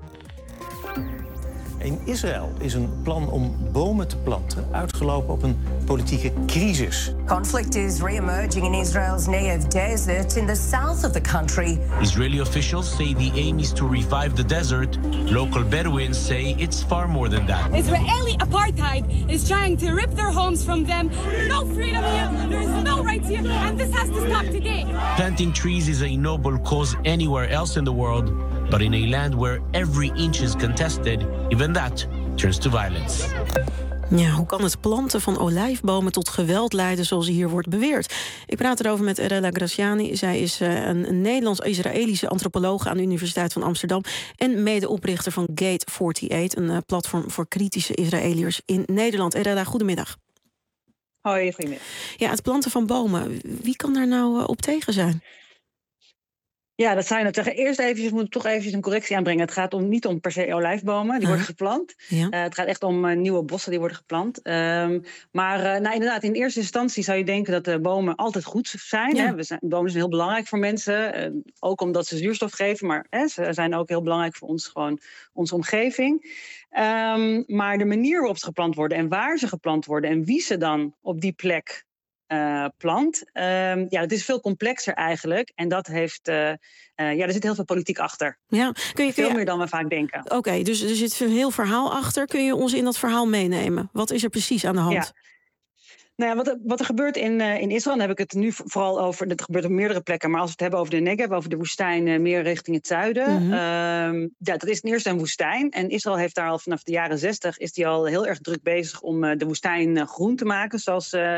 Speaker 7: In Israël is een plan om bomen te planten uitgelopen op een politieke crisis.
Speaker 8: Conflict is re-emerging in Israel's Negev desert in the south of the country.
Speaker 24: Israeli officials say the aim is to revive the desert. Local Bedouins say it's far more than that.
Speaker 25: Israeli apartheid is trying to rip their homes from them. No freedom here, there is no rights here, and this has to stop today.
Speaker 24: Planting trees is a noble cause anywhere else in the world, but in a land where every inch is contested, even that turns to violence.
Speaker 3: Ja, hoe kan het planten van olijfbomen tot geweld leiden zoals hier wordt beweerd? Ik praat erover met Erella Graciani. Zij is uh, een, een Nederlands-Israëlische antropoloog aan de Universiteit van Amsterdam en medeoprichter van Gate eenenveertig, een uh, platform voor kritische Israëliërs in Nederland. Erella, goedemiddag.
Speaker 26: Hoi, goedemiddag.
Speaker 3: Ja, het planten van bomen. Wie kan daar nou uh, op tegen zijn?
Speaker 26: Ja, dat zijn het. Eerst even, moet ik toch even een correctie aanbrengen. Het gaat om, niet om per se olijfbomen, die uh, worden geplant. Ja. Uh, het gaat echt om uh, nieuwe bossen die worden geplant. Um, maar uh, nou, inderdaad, in eerste instantie zou je denken dat de bomen altijd goed zijn. Ja. Hè? We zijn bomen zijn heel belangrijk voor mensen, uh, ook omdat ze zuurstof geven. Maar hè, ze zijn ook heel belangrijk voor ons, gewoon onze omgeving. Um, maar de manier waarop ze geplant worden en waar ze geplant worden en wie ze dan op die plek Uh, plant. Uh, ja, het is veel complexer eigenlijk. En dat heeft, uh, uh, ja, er zit heel veel politiek achter.
Speaker 3: Ja, kun je,
Speaker 26: veel
Speaker 3: kun je...
Speaker 26: meer dan we vaak denken.
Speaker 3: Oké, okay, dus er zit een heel verhaal achter. Kun je ons in dat verhaal meenemen? Wat is er precies aan de hand?
Speaker 26: Ja. Nou ja, wat, er, wat er gebeurt in, uh, in Israël, dan heb ik het nu vooral over, dat gebeurt op meerdere plekken, maar als we het hebben over de Negev, over de woestijn, uh, meer richting het zuiden. Mm-hmm. Uh, ja, dat is ten eerste een woestijn. En Israël heeft daar al vanaf de jaren zestig, is die al heel erg druk bezig om uh, de woestijn uh, groen te maken, zoals uh,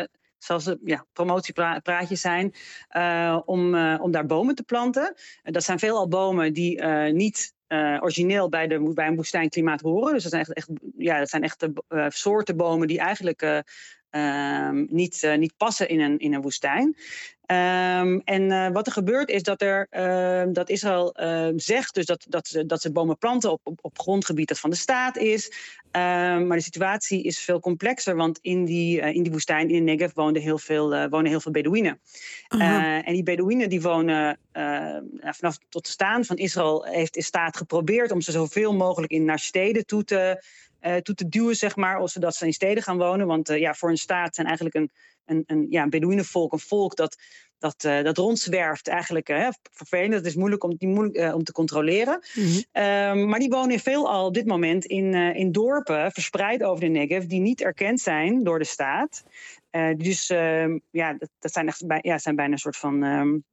Speaker 26: zelfs ja, promotiepraatjes zijn, uh, om, uh, om daar bomen te planten. Uh, dat zijn veelal bomen die uh, niet uh, origineel bij, de, bij een woestijnklimaat horen. Dus dat zijn echt, echt, ja, dat zijn echt uh, soorten bomen die eigenlijk uh, uh, niet, uh, niet passen in een, in een woestijn. Um, en uh, wat er gebeurt is dat, er, uh, dat Israël uh, zegt dus dat, dat, ze, dat ze bomen planten op, op, op grondgebied dat van de staat is. Um, maar de situatie is veel complexer, want in die, uh, in die woestijn, in de Negev, woonden heel veel, uh, wonen heel veel Bedouinen. Uh, en die Bedouinen die wonen uh, vanaf tot de staan van Israël heeft de staat geprobeerd om ze zoveel mogelijk in naar steden toe te, uh, toe te duwen, zeg maar, zodat ze in steden gaan wonen. Want uh, ja, voor een staat zijn eigenlijk een Een, een, ja, een Bedouinenvolk, een volk dat, dat, uh, dat rondzwerft eigenlijk. Uh, vervelend, dat is moeilijk om, die moeilijk, uh, om te controleren. Mm-hmm. Um, maar die wonen veelal op dit moment in, uh, in dorpen verspreid over de Negev die niet erkend zijn door de staat. Uh, dus uh, ja, dat, dat zijn, echt bij, ja, zijn bijna een soort van... Um,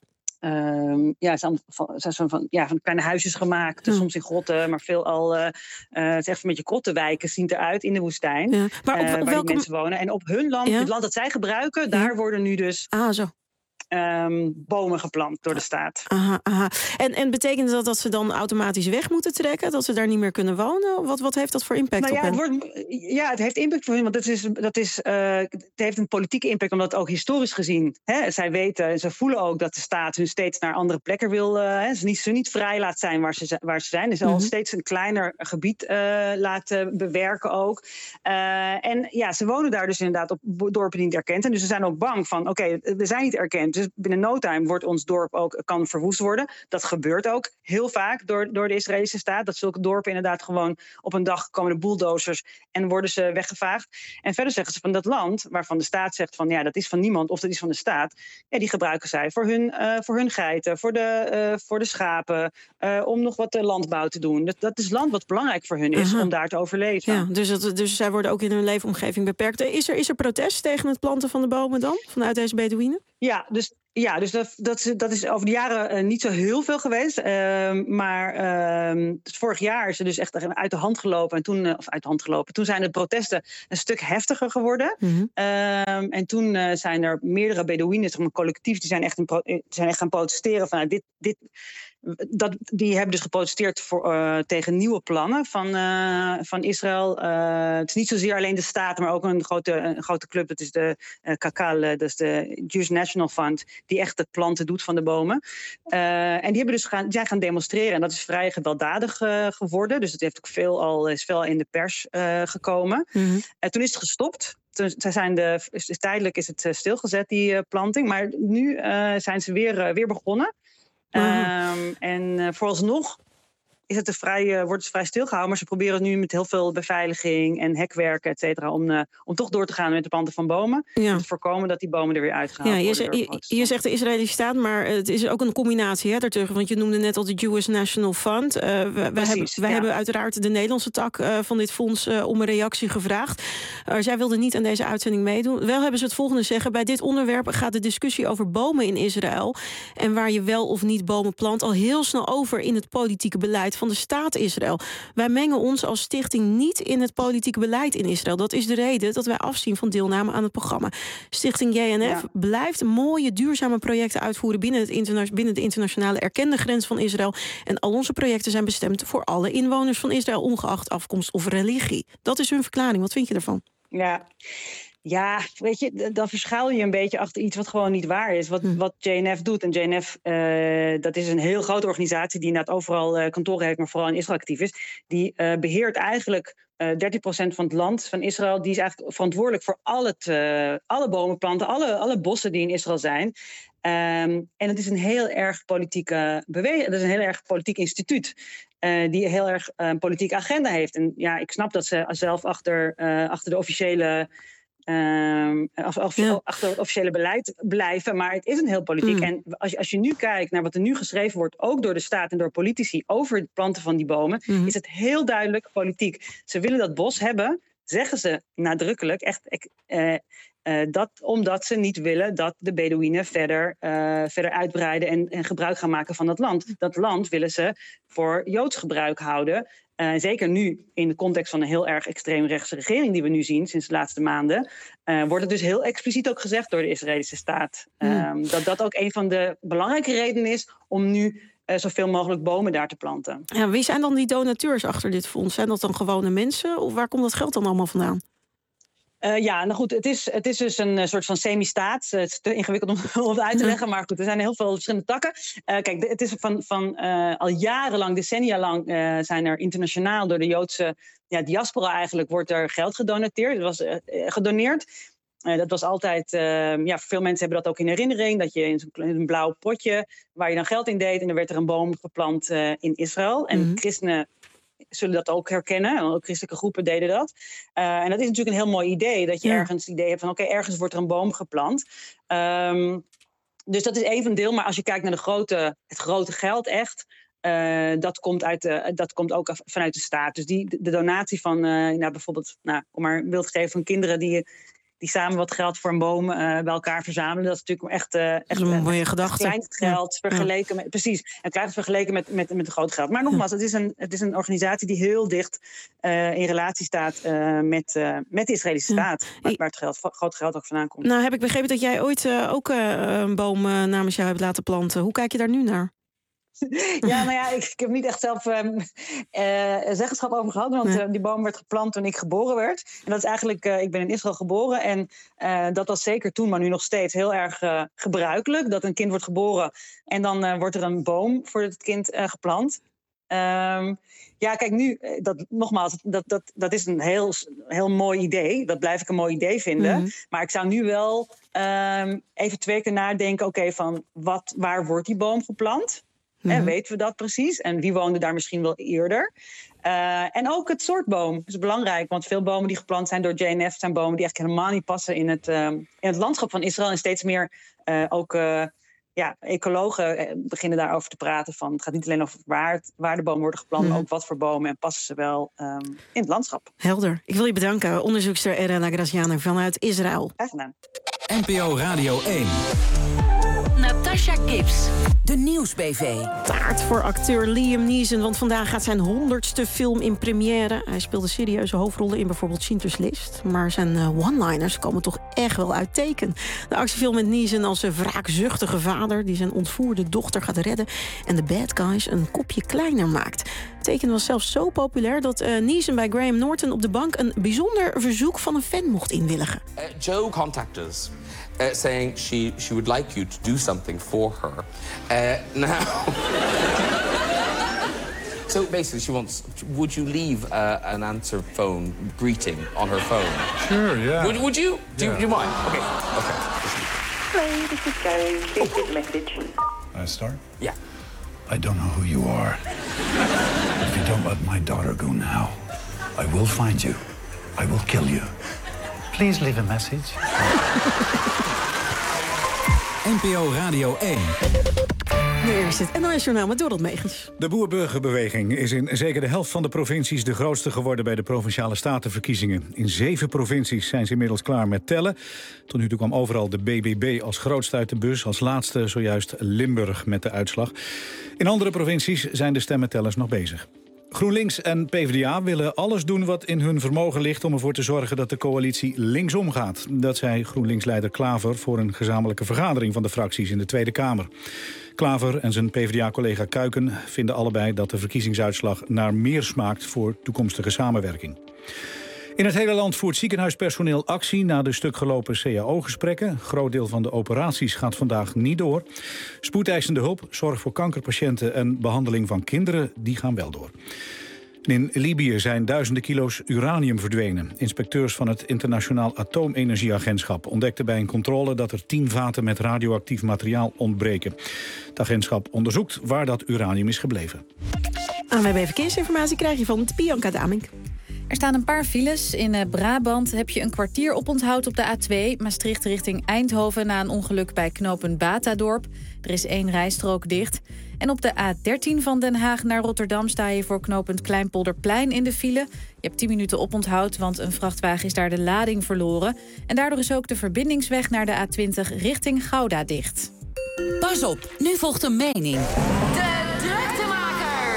Speaker 26: Um, ja, het zijn van, zijn van, ja, van kleine huisjes gemaakt, dus ja. soms in grotten, maar veel al, uh, uh, het is echt een beetje grottenwijken zien eruit in de woestijn, ja. maar op, uh, waar welke... die mensen wonen. En op hun land, ja. het land dat zij gebruiken, ja. daar worden nu dus
Speaker 3: ah, zo.
Speaker 26: Um, bomen geplant door de staat.
Speaker 3: Aha, aha. En, en betekent dat dat ze dan automatisch weg moeten trekken? Dat ze daar niet meer kunnen wonen? Wat, wat heeft dat voor impact
Speaker 26: nou,
Speaker 3: op
Speaker 26: ja,
Speaker 3: hen?
Speaker 26: Het wordt, ja, het heeft impact voor hen, want het, is, dat is, uh, het heeft een politieke impact, omdat ook historisch gezien, hè, zij weten en ze voelen ook dat de staat hun steeds naar andere plekken wil, uh, hè, ze, niet, ze niet vrij laat zijn waar ze, waar ze zijn. Dus mm-hmm. al steeds een kleiner gebied uh, laten bewerken ook. Uh, en ja, ze wonen daar dus inderdaad op dorpen die niet erkend zijn. Dus ze zijn ook bang van, oké, okay, we zijn niet erkend. Dus binnen no time wordt ons dorp ook, kan verwoest worden. Dat gebeurt ook heel vaak door, door de Israëlische staat. Dat zulke dorpen inderdaad gewoon op een dag komen de bulldozers en worden ze weggevaagd. En verder zeggen ze van dat land, waarvan de staat zegt van ja, dat is van niemand of dat is van de staat. Ja, die gebruiken zij voor hun, uh, voor hun geiten, voor de, uh, voor de schapen, uh, om nog wat landbouw te doen. Dat, dat is land wat belangrijk voor hun is, uh-huh. om daar te overleven.
Speaker 3: Ja, dus, dat, dus zij worden ook in hun leefomgeving beperkt. Is er, is er protest tegen het planten van de bomen dan, vanuit deze Bedouinen?
Speaker 26: Ja, dus Ja, dus dat, dat, dat is over de jaren uh, niet zo heel veel geweest. Uh, maar uh, dus vorig jaar is het dus echt uit de hand gelopen. En toen, uh, of uit de hand gelopen. Toen zijn de protesten een stuk heftiger geworden. Mm-hmm. Uh, en toen uh, zijn er meerdere Bedouinen, zeg maar collectief, die zijn echt, een pro- zijn echt gaan protesteren van uh, dit. dit Dat, die hebben dus geprotesteerd voor, uh, tegen nieuwe plannen van, uh, van Israël. Uh, het is niet zozeer alleen de staat, maar ook een grote, een grote club. Dat is de uh, Kakal, dat is de Jewish National Fund, die echt het planten doet van de bomen. Uh, en die hebben dus gaan, die zijn gaan demonstreren. En dat is vrij gewelddadig uh, geworden. Dus het heeft ook veel al, is veel in de pers uh, gekomen. Mm-hmm. Uh, toen is het gestopt. Toen zijn de, is, tijdelijk is het uh, stilgezet, die uh, planting. Maar nu uh, zijn ze weer, uh, weer begonnen. Uh-huh. Um, en uh, vooralsnog is het vrij, uh, wordt het vrij stilgehouden. Maar ze proberen het nu met heel veel beveiliging en hekwerken, et cetera, om, uh, om toch door te gaan met de planten van bomen. Ja. Om te voorkomen dat die bomen er weer uitgehaald
Speaker 3: ja, je
Speaker 26: worden.
Speaker 3: Zegt, je, je zegt de Israëlische staat, maar het is ook een combinatie hè, daartussen. Want je noemde net al de Jewish National Fund. Uh, we, Precies, wij hebben, wij ja. hebben uiteraard de Nederlandse tak uh, van dit fonds uh, om een reactie gevraagd. Uh, zij wilden niet aan deze uitzending meedoen. Wel hebben ze het volgende zeggen. Bij dit onderwerp gaat de discussie over bomen in Israël en waar je wel of niet bomen plant al heel snel over in het politieke beleid van de staat Israël. Wij mengen ons als stichting niet in het politieke beleid in Israël. Dat is de reden dat wij afzien van deelname aan het programma. Stichting J N F ja. blijft mooie, duurzame projecten uitvoeren binnen, het interna- binnen de internationale erkende grens van Israël. En al onze projecten zijn bestemd voor alle inwoners van Israël, ongeacht afkomst of religie. Dat is hun verklaring. Wat vind je ervan?
Speaker 26: Ja. Ja, weet je, dan verschuil je een beetje achter iets wat gewoon niet waar is. Wat, hm. wat J N F doet. En J N F, uh, dat is een heel grote organisatie die inderdaad overal uh, kantoren heeft, maar vooral in Israël actief is. Die uh, beheert eigenlijk uh, dertien procent van het land van Israël. Die is eigenlijk verantwoordelijk voor al het, uh, alle bomenplanten, alle, alle bossen die in Israël zijn. Um, en het is een heel erg politieke beweging. Het is een heel erg politiek instituut. Uh, die heel erg een uh, politieke agenda heeft. En ja, ik snap dat ze zelf achter, uh, achter de officiële Um, of, of, ja. achter het officiële beleid blijven, maar het is een heel politiek. Mm. En als je, als je nu kijkt naar wat er nu geschreven wordt, ook door de staat en door politici over het planten van die bomen, mm. is het heel duidelijk politiek. Ze willen dat bos hebben, zeggen ze nadrukkelijk, echt, uh, uh, dat, omdat ze niet willen dat de Bedouinen verder, uh, verder uitbreiden en, en gebruik gaan maken van dat land. Dat land willen ze voor Joods gebruik houden. Uh, zeker nu, in de context van een heel erg extreemrechtse regering die we nu zien sinds de laatste maanden, uh, wordt het dus heel expliciet ook gezegd door de Israëlische staat. Mm. Um, dat dat ook een van de belangrijke redenen is om nu uh, zoveel mogelijk bomen daar te planten.
Speaker 3: Ja, wie zijn dan die donateurs achter dit fonds? Zijn dat dan gewone mensen? Of waar komt dat geld dan allemaal vandaan?
Speaker 26: Uh, ja, nou goed, het is, het is dus een uh, soort van semi-staat. Uh, het is te ingewikkeld om, om het uit te leggen, maar goed, er zijn heel veel verschillende takken. Uh, kijk, de, het is van, van uh, al jarenlang, decennia lang, uh, zijn er internationaal door de Joodse ja, diaspora eigenlijk, wordt er geld gedoneerd. Het was uh, gedoneerd. Uh, dat was altijd, uh, ja, veel mensen hebben dat ook in herinnering, dat je in zo'n een blauw potje, waar je dan geld in deed, en er werd er een boom geplant uh, in Israël. En mm-hmm. christenen zullen dat ook herkennen. Ook christelijke groepen deden dat. Uh, en dat is natuurlijk een heel mooi idee. Dat je ja. ergens het idee hebt van oké, okay, ergens wordt er een boom geplant. Um, dus dat is even een deel. Maar als je kijkt naar de grote, het grote geld echt. Uh, dat, komt uit de, dat komt ook af, vanuit de staat. Dus die, de donatie van uh, nou, bijvoorbeeld, nou, om maar een beeld te geven van kinderen die, die samen wat geld voor een boom uh, bij elkaar verzamelen. Dat is natuurlijk echt, uh, echt
Speaker 3: een mooie gedachte.
Speaker 26: Klein geld ja. vergeleken ja. met, precies, en klein vergeleken met, met, met het groot geld. Maar nogmaals, ja. het, is een, het is een organisatie die heel dicht uh, in relatie staat uh, met, uh, met de Israëlische ja. staat, waar, waar het geld, groot geld ook vandaan komt.
Speaker 3: Nou, heb ik begrepen dat jij ooit uh, ook uh, een boom uh, namens jou hebt laten planten. Hoe kijk je daar nu naar?
Speaker 26: Ja, nou ja, ik, ik heb niet echt zelf um, uh, zeggenschap over gehad. Want uh, die boom werd geplant toen ik geboren werd. En dat is eigenlijk, uh, ik ben in Israël geboren. En uh, dat was zeker toen, maar nu nog steeds heel erg uh, gebruikelijk. Dat een kind wordt geboren en dan uh, wordt er een boom voor het kind uh, geplant. Um, ja, kijk, nu, dat, nogmaals, dat, dat, dat is een heel, heel mooi idee. Dat blijf ik een mooi idee vinden. Mm-hmm. Maar ik zou nu wel um, even twee keer nadenken. Oké, okay, van wat, waar wordt die boom geplant? Mm-hmm. En weten we dat precies? En wie woonde daar misschien wel eerder? Uh, en ook het soort boom is belangrijk. Want veel bomen die geplant zijn door J N F zijn bomen die eigenlijk helemaal niet passen in het, uh, in het landschap van Israël. En steeds meer uh, ook uh, ja, ecologen beginnen daarover te praten. Van, het gaat niet alleen over waar, het, waar de bomen worden geplant, mm-hmm. maar ook wat voor bomen en passen ze wel um, in het landschap.
Speaker 3: Helder. Ik wil je bedanken, onderzoekster Erela Graziano vanuit Israël.
Speaker 26: Graag gedaan.
Speaker 16: N P O Radio één.
Speaker 15: Natasha Gibbs, de Nieuwsbv.
Speaker 3: Taart voor acteur Liam Neeson, want vandaag gaat zijn honderdste film in première. Hij speelde serieuze hoofdrollen in bijvoorbeeld Schindler's List. Maar zijn uh, one-liners komen toch echt wel uit teken. De actiefilm met Neeson als een wraakzuchtige vader die zijn ontvoerde dochter gaat redden en de bad guys een kopje kleiner maakt. Het teken was zelfs zo populair dat uh, Neeson bij Graham Norton op de bank een bijzonder verzoek van een fan mocht inwilligen.
Speaker 1: Uh, Joe contacted us. Uh, saying she, she would like you to do something for her. Uh, now... so basically she wants... Would you leave uh, an answer phone greeting on her phone?
Speaker 5: Sure, yeah.
Speaker 1: Would, would you? Do,
Speaker 5: Yeah.
Speaker 1: you? do you mind? Okay, okay.
Speaker 5: Hello, this is Gary. Please get the message. I start?
Speaker 1: Yeah.
Speaker 5: I don't know who you are. If you don't let my daughter go now, I will find you. I will kill you. Please leave a message.
Speaker 16: N P O Radio één.
Speaker 3: Nu eerst het N O S-journaal met Dorot Megens.
Speaker 4: De boer-burgerbeweging is in zeker de helft van de provincies de grootste geworden bij de Provinciale Statenverkiezingen. In zeven provincies zijn ze inmiddels klaar met tellen. Tot nu toe kwam overal de B B B als grootste uit de bus. Als laatste zojuist Limburg met de uitslag. In andere provincies zijn de stemmentellers nog bezig. GroenLinks en PvdA willen alles doen wat in hun vermogen ligt om ervoor te zorgen dat de coalitie linksom gaat. Dat zei GroenLinks-leider Klaver voor een gezamenlijke vergadering van de fracties in de Tweede Kamer. Klaver en zijn PvdA-collega Kuiken vinden allebei dat de verkiezingsuitslag naar meer smaakt voor toekomstige samenwerking. In het hele land voert ziekenhuispersoneel actie na de stukgelopen C A O-gesprekken. Een groot deel van de operaties gaat vandaag niet door. Spoedeisende hulp, zorg voor kankerpatiënten en behandeling van kinderen, die gaan wel door. In Libië zijn duizenden kilo's uranium verdwenen. Inspecteurs van het Internationaal Atoomenergieagentschap ontdekten bij een controle dat er tien vaten met radioactief materiaal ontbreken. Het agentschap onderzoekt waar dat uranium is gebleven.
Speaker 3: A N W B Verkeersinformatie krijg je van Bianca Damink.
Speaker 12: Er staan een paar files. In Brabant heb je een kwartier oponthoud op de A twee... Maastricht richting Eindhoven na een ongeluk bij knooppunt Batadorp. Er is één rijstrook dicht. En op de A dertien van Den Haag naar Rotterdam sta je voor knooppunt Kleinpolderplein in de file. Je hebt tien minuten oponthoud, want een vrachtwagen is daar de lading verloren. En daardoor is ook de verbindingsweg naar de A twintig richting Gouda dicht.
Speaker 15: Pas op, nu volgt een mening. De druktemaker.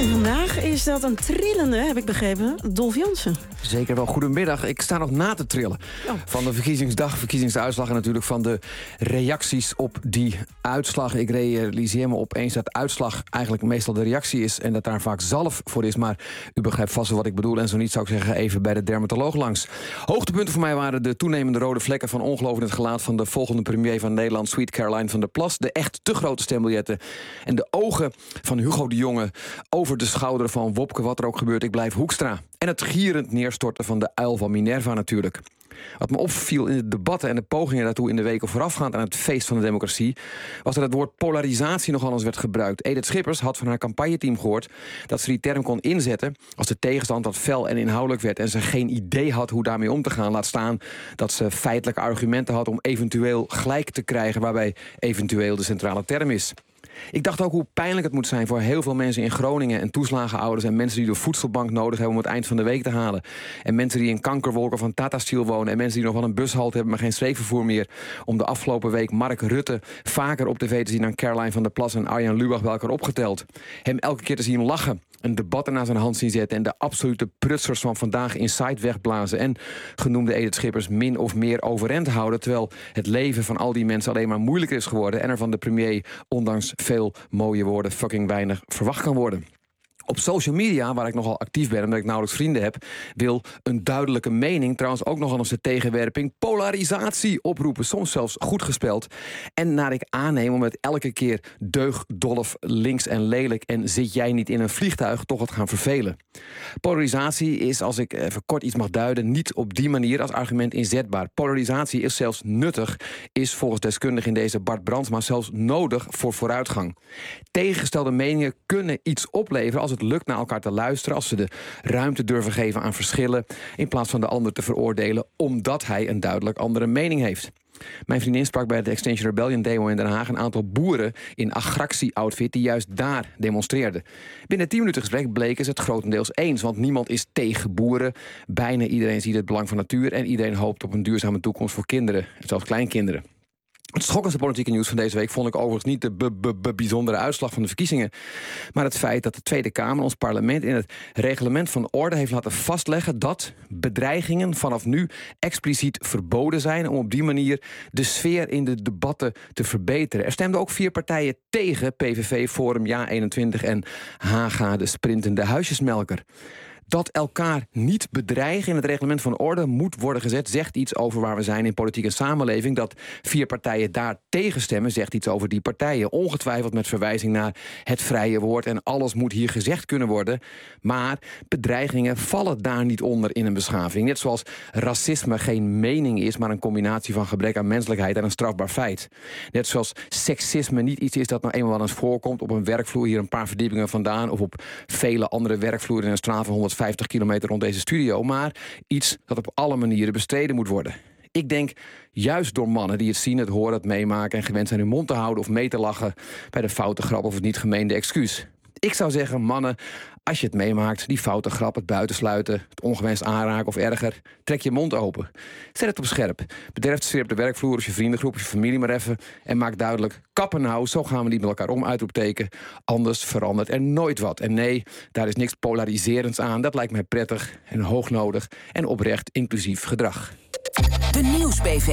Speaker 3: En vandaag is dat een trillende, heb ik begrepen, Dolf Jansen.
Speaker 2: Zeker wel. Goedemiddag. Ik sta nog na te trillen. Oh. Van de verkiezingsdag, verkiezingsuitslag en natuurlijk van de reacties op die uitslag. Ik realiseer me opeens dat uitslag eigenlijk meestal de reactie is en dat daar vaak zalf voor is. Maar u begrijpt vast wel wat ik bedoel en zo niet zou ik zeggen even bij de dermatoloog langs. Hoogtepunten voor mij waren de toenemende rode vlekken van ongeloof in het gelaat van de volgende premier van Nederland, Sweet Caroline van der Plas. De echt te grote stembiljetten en de ogen van Hugo de Jonge over de schouder van Wopke, wat er ook gebeurt, ik blijf Hoekstra. En het gierend neerstorten van de uil van Minerva natuurlijk. Wat me opviel in de debatten en de pogingen daartoe in de weken voorafgaand aan het feest van de democratie, was dat het woord polarisatie nogal eens werd gebruikt. Edith Schippers had van haar campagneteam gehoord dat ze die term kon inzetten als de tegenstand wat fel en inhoudelijk werd en ze geen idee had hoe daarmee om te gaan. Laat staan dat ze feitelijke argumenten had om eventueel gelijk te krijgen, waarbij eventueel de centrale term is. Ik dacht ook hoe pijnlijk het moet zijn voor heel veel mensen in Groningen en toeslagenouders en mensen die de voedselbank nodig hebben om het eind van de week te halen. En mensen die in kankerwolken van Tata Steel wonen en mensen die nog wel een bushalte hebben maar geen streekvervoer meer. Om de afgelopen week Mark Rutte vaker op tv te zien dan Caroline van der Plas en Arjan Lubach bij elkaar opgeteld. Hem elke keer te zien lachen, een debat naar zijn hand zien zetten en de absolute prutsers van vandaag inside wegblazen en genoemde Edith Schippers min of meer overeind houden, terwijl het leven van al die mensen alleen maar moeilijker is geworden en er van de premier, ondanks veel mooie woorden, fucking weinig verwacht kan worden. Op social media, waar ik nogal actief ben omdat ik nauwelijks vrienden heb, wil een duidelijke mening trouwens ook nogal eens de tegenwerping polarisatie oproepen, soms zelfs goed gespeld. En naar ik aanneem om het elke keer deug, dolf, links en lelijk en zit jij niet in een vliegtuig toch wat gaan vervelen. Polarisatie is, als ik even kort iets mag duiden, niet op die manier als argument inzetbaar. Polarisatie is zelfs nuttig, is volgens deskundigen in deze Bart Brandsma zelfs nodig voor vooruitgang. Tegengestelde meningen kunnen iets opleveren als het lukt naar elkaar te luisteren, als ze de ruimte durven geven aan verschillen, in plaats van de ander te veroordelen omdat hij een duidelijk andere mening heeft. Mijn vriendin sprak bij de Extinction Rebellion demo in Den Haag een aantal boeren in agractie-outfit die juist daar demonstreerden. Binnen tien minuten gesprek bleken ze het grotendeels eens, want niemand is tegen boeren. Bijna iedereen ziet het belang van natuur en iedereen hoopt op een duurzame toekomst voor kinderen, en zelfs kleinkinderen. Het schokkendste politieke nieuws van deze week vond ik overigens niet de bijzondere uitslag van de verkiezingen, maar het feit dat de Tweede Kamer, ons parlement, in het reglement van orde heeft laten vastleggen dat bedreigingen vanaf nu expliciet verboden zijn om op die manier de sfeer in de debatten te verbeteren. Er stemden ook vier partijen tegen, P V V, Forum, Ja eenentwintig en Haga, de sprintende huisjesmelker. Dat elkaar niet bedreigen in het reglement van orde moet worden gezet, zegt iets over waar we zijn in politiek en samenleving. Dat vier partijen daar tegenstemmen, zegt iets over die partijen. Ongetwijfeld met verwijzing naar het vrije woord en alles moet hier gezegd kunnen worden. Maar bedreigingen vallen daar niet onder in een beschaving. Net zoals racisme geen mening is, maar een combinatie van gebrek aan menselijkheid en een strafbaar feit. Net zoals seksisme niet iets is dat nou eenmaal wel eens voorkomt op een werkvloer hier een paar verdiepingen vandaan of op vele andere werkvloeren in een straat van honderdvijftig kilometer rond deze studio, maar iets dat op alle manieren bestreden moet worden. Ik denk, juist door mannen die het zien, het horen, het meemaken en gewend zijn hun mond te houden of mee te lachen bij de foute grap of het niet gemeende excuus. Ik zou zeggen, mannen, als je het meemaakt, die foute grap, het buitensluiten, het ongewenst aanraken of erger, trek je mond open. Zet het op scherp. Bederf de sfeer op de werkvloer, of je vriendengroep, of je familie maar even. En maak duidelijk, kappen nou, zo gaan we niet met elkaar om, uitroepteken. Anders verandert er nooit wat. En nee, daar is niks polariserends aan. Dat lijkt mij prettig en hoognodig en oprecht inclusief gedrag.
Speaker 15: De Nieuws-B V.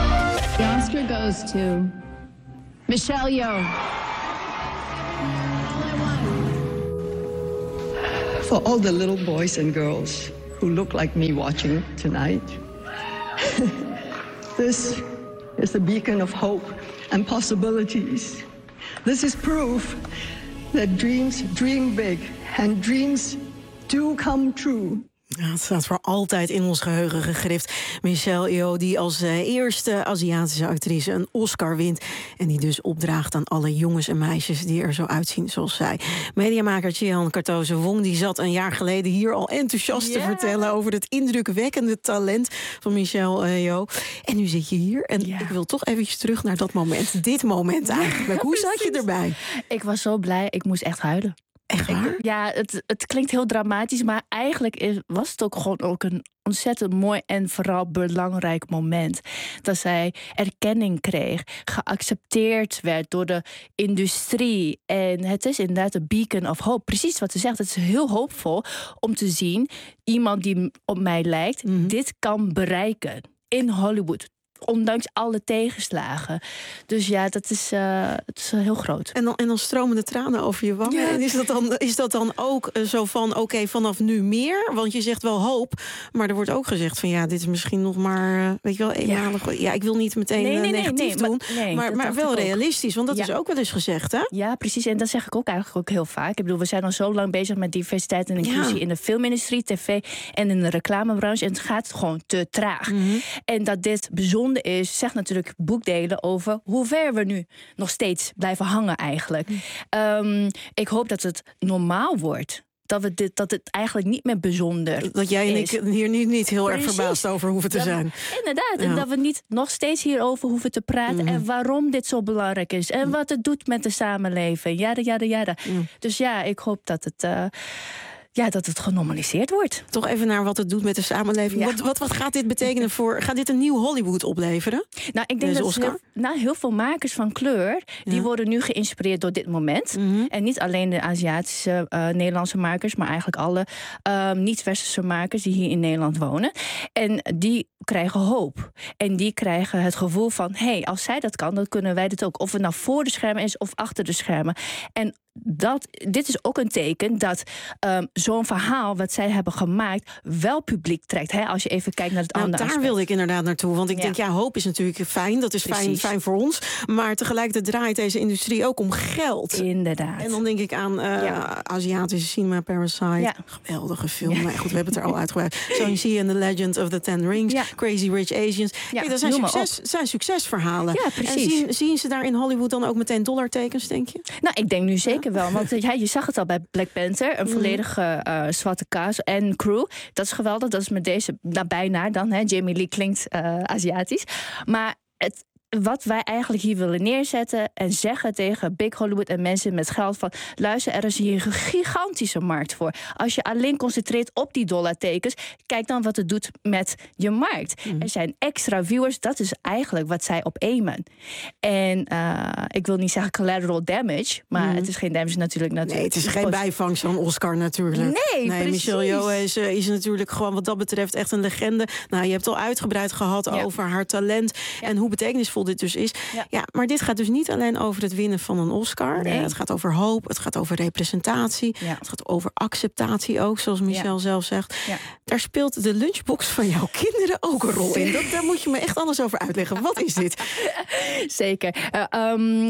Speaker 9: The Oscar goes to Michelle Yeoh.
Speaker 10: For all the little boys and girls who look like me watching tonight, this is a beacon of hope and possibilities. This is proof that dreams dream big and dreams do come true.
Speaker 3: Ja, het staat voor altijd in ons geheugen gegrift. Michelle Yeoh, die als uh, eerste Aziatische actrice een Oscar wint. En die dus opdraagt aan alle jongens en meisjes die er zo uitzien zoals zij. Mediamaker Tjehan Kartoze-Wong die zat een jaar geleden hier al enthousiast yeah. te vertellen over het indrukwekkende talent van Michelle uh, Yeoh. En nu zit je hier. En yeah. ik wil toch eventjes terug naar dat moment. Dit moment eigenlijk. Hoe zat je erbij?
Speaker 11: Ik was zo blij. Ik moest echt huilen.
Speaker 3: Echt waar?
Speaker 11: Ja, het, het klinkt heel dramatisch, maar eigenlijk is, was het ook gewoon ook een ontzettend mooi en vooral belangrijk moment. Dat zij erkenning kreeg, geaccepteerd werd door de industrie. En het is inderdaad een beacon of hope. Precies wat ze zegt, het is heel hoopvol om te zien, iemand die op mij lijkt, mm-hmm. dit kan bereiken in Hollywood. Ondanks alle tegenslagen. Dus ja, dat is, uh, het is uh, heel groot.
Speaker 3: En dan, en dan stromen de tranen over je wangen. Ja. En is dat dan, is dat dan ook uh, zo van, oké, okay, vanaf nu meer? Want je zegt wel hoop, maar er wordt ook gezegd van, ja, dit is misschien nog maar, uh, weet je wel, eenmalig. Ja. ja, ik wil niet meteen nee, nee, negatief nee, nee, doen, maar, nee, maar, maar wel realistisch. Want dat ja. is ook wel eens gezegd, hè?
Speaker 11: Ja, precies. En dat zeg ik ook eigenlijk ook heel vaak. Ik bedoel, we zijn al zo lang bezig met diversiteit en inclusie ja. in de filmindustrie, tv en in de reclamebranche. En het gaat gewoon te traag. Mm-hmm. En dat dit bijzonder is, zegt natuurlijk boekdelen over hoe ver we nu nog steeds blijven hangen eigenlijk. Mm. Um, ik hoop dat het normaal wordt. Dat, we dit, dat het eigenlijk niet meer bijzonder
Speaker 3: Dat jij en
Speaker 11: is.
Speaker 3: ik hier niet, niet heel Precies. erg verbaasd over hoeven te dat, zijn.
Speaker 11: Inderdaad. Ja. En dat we niet nog steeds hierover hoeven te praten. Mm. En waarom dit zo belangrijk is. En mm. wat het doet met de samenleving. Jada, jada, jada. Mm. Dus ja, ik hoop dat het... Uh, Ja, dat het genormaliseerd wordt.
Speaker 3: Toch even naar wat het doet met de samenleving. Ja. Wat, wat, wat gaat dit betekenen voor... Gaat dit een nieuw Hollywood opleveren?
Speaker 11: Nou, ik denk
Speaker 3: Deze
Speaker 11: dat
Speaker 3: Oscar?
Speaker 11: Heel, nou, heel veel makers van kleur... die ja. worden nu geïnspireerd door dit moment. Mm-hmm. En niet alleen de Aziatische, uh, Nederlandse makers... maar eigenlijk alle uh, niet-westerse makers die hier in Nederland wonen. En die krijgen hoop. En die krijgen het gevoel van... hé, hey, als zij dat kan, dan kunnen wij dit ook. Of het nou voor de schermen is of achter de schermen. En dat, dit is ook een teken dat um, zo'n verhaal wat zij hebben gemaakt wel publiek trekt. Hè? Als je even kijkt naar het
Speaker 3: nou,
Speaker 11: andere
Speaker 3: daar
Speaker 11: aspect.
Speaker 3: wilde ik inderdaad naartoe. Want ik
Speaker 11: ja.
Speaker 3: denk, ja, hoop is natuurlijk fijn. Dat is fijn, fijn voor ons. Maar tegelijkertijd draait deze industrie ook om geld.
Speaker 11: Inderdaad.
Speaker 3: En dan denk ik aan uh, ja. Aziatische cinema, Parasite. Ja. Geweldige film. Ja. Maar goed, we hebben het er al uitgebreid. Zo zie je in The Legend of the Ten Rings. Ja. Crazy Rich Asians. Ja, Kijk, dat zijn, succes, zijn succesverhalen.
Speaker 11: Ja, precies.
Speaker 3: En zien, zien ze daar in Hollywood dan ook meteen dollartekens, denk je?
Speaker 11: Nou, ik denk nu zeker ja. wel. Want ja, je zag het al bij Black Panther. Een volledige uh, zwarte cast en crew. Dat is geweldig. Dat is met deze nou, bijna dan. Hè. Jamie Lee klinkt uh, Aziatisch. Maar het... wat wij eigenlijk hier willen neerzetten en zeggen tegen Big Hollywood en mensen met geld van... luister, er is hier een gigantische markt voor. Als je alleen concentreert op die dollartekens... kijk dan wat het doet met je markt. Mm. Er zijn extra viewers, dat is eigenlijk wat zij op aimen. En uh, ik wil niet zeggen collateral damage... maar mm. het is geen damage natuurlijk. natuurlijk.
Speaker 3: Nee, het is geen bijvangst van Oscar natuurlijk.
Speaker 11: Nee,
Speaker 3: nee Michelle Yeoh is, uh, is natuurlijk gewoon wat dat betreft echt een legende. Nou, je hebt al uitgebreid gehad ja. over haar talent... Ja. en hoe betekenisvol dit dus is. Ja. ja, maar dit gaat dus niet alleen over het winnen van een Oscar. Nee. Het gaat over hoop, het gaat over representatie. Ja. Het gaat over acceptatie ook, zoals Michelle ja. zelf zegt. Ja. Daar speelt de lunchbox van jouw kinderen ook een rol in. Dat, daar moet je me echt alles over uitleggen. Wat is dit?
Speaker 11: Zeker. Uh, um,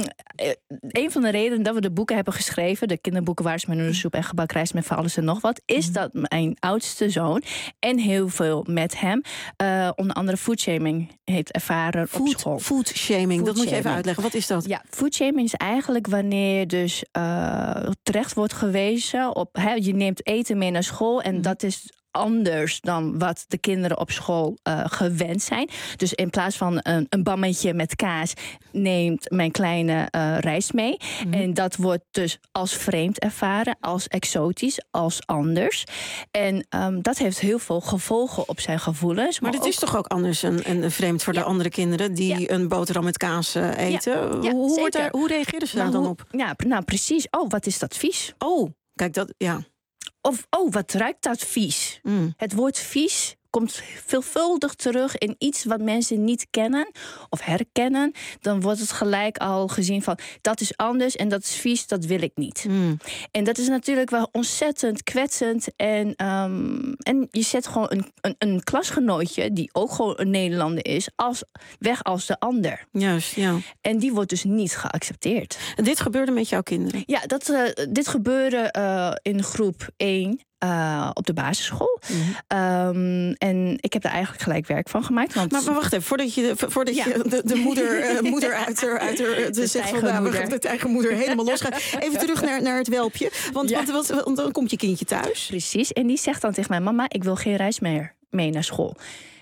Speaker 11: een van de redenen dat we de boeken hebben geschreven... de kinderboeken Waar is mijn noedelsoep en gebakrijst met van alles en nog wat... is mm. dat mijn oudste zoon en heel veel met hem... Uh, onder andere foodshaming heeft ervaren
Speaker 3: food,
Speaker 11: op school.
Speaker 3: Food shaming, food dat moet je even uitleggen. Wat is dat?
Speaker 11: Ja, foodshaming is eigenlijk wanneer je dus uh, terecht wordt gewezen op... Hè, je neemt eten mee naar school en mm. dat is... anders dan wat de kinderen op school uh, gewend zijn. Dus in plaats van een, een bammetje met kaas... neemt mijn kleine uh, rijst mee. Mm. En dat wordt dus als vreemd ervaren, als exotisch, als anders. En um, dat heeft heel veel gevolgen op zijn gevoelens.
Speaker 3: Maar, maar dit ook... is toch ook anders en, en vreemd voor ja. de andere kinderen... die ja. een boterham met kaas uh, eten? Ja. Ja, hoe, hoe, daar, hoe reageren ze daar dan op?
Speaker 11: Ja, nou precies. Oh, wat is dat vies?
Speaker 3: Oh, kijk, dat... ja.
Speaker 11: Of, oh, wat ruikt dat vies? Mm. Het woord vies komt veelvuldig terug in iets wat mensen niet kennen of herkennen. Dan wordt het gelijk al gezien van, dat is anders en dat is vies, dat wil ik niet. Mm. En dat is natuurlijk wel ontzettend kwetsend. En, um, en je zet gewoon een, een, een klasgenootje, die ook gewoon een Nederlander is, als, weg als de ander.
Speaker 3: Juist, ja.
Speaker 11: En die wordt dus niet geaccepteerd.
Speaker 3: En dit gebeurde met jouw kinderen?
Speaker 11: Ja, dat, uh, dit gebeurde uh, in groep één. Uh, op de basisschool. Mm-hmm. Um, en ik heb daar eigenlijk gelijk werk van gemaakt. Want...
Speaker 3: Maar, maar wacht even, voordat je, voordat ja. je de, de moeder, uh, moeder uit haar, uit haar de, de zegt van nou, we gaan de eigen moeder helemaal losgaan. Even terug naar, naar het welpje. Want, ja. want, want, want dan komt je kindje thuis.
Speaker 11: Precies. En die zegt dan tegen mij, mama, ik wil geen reis meer mee naar school.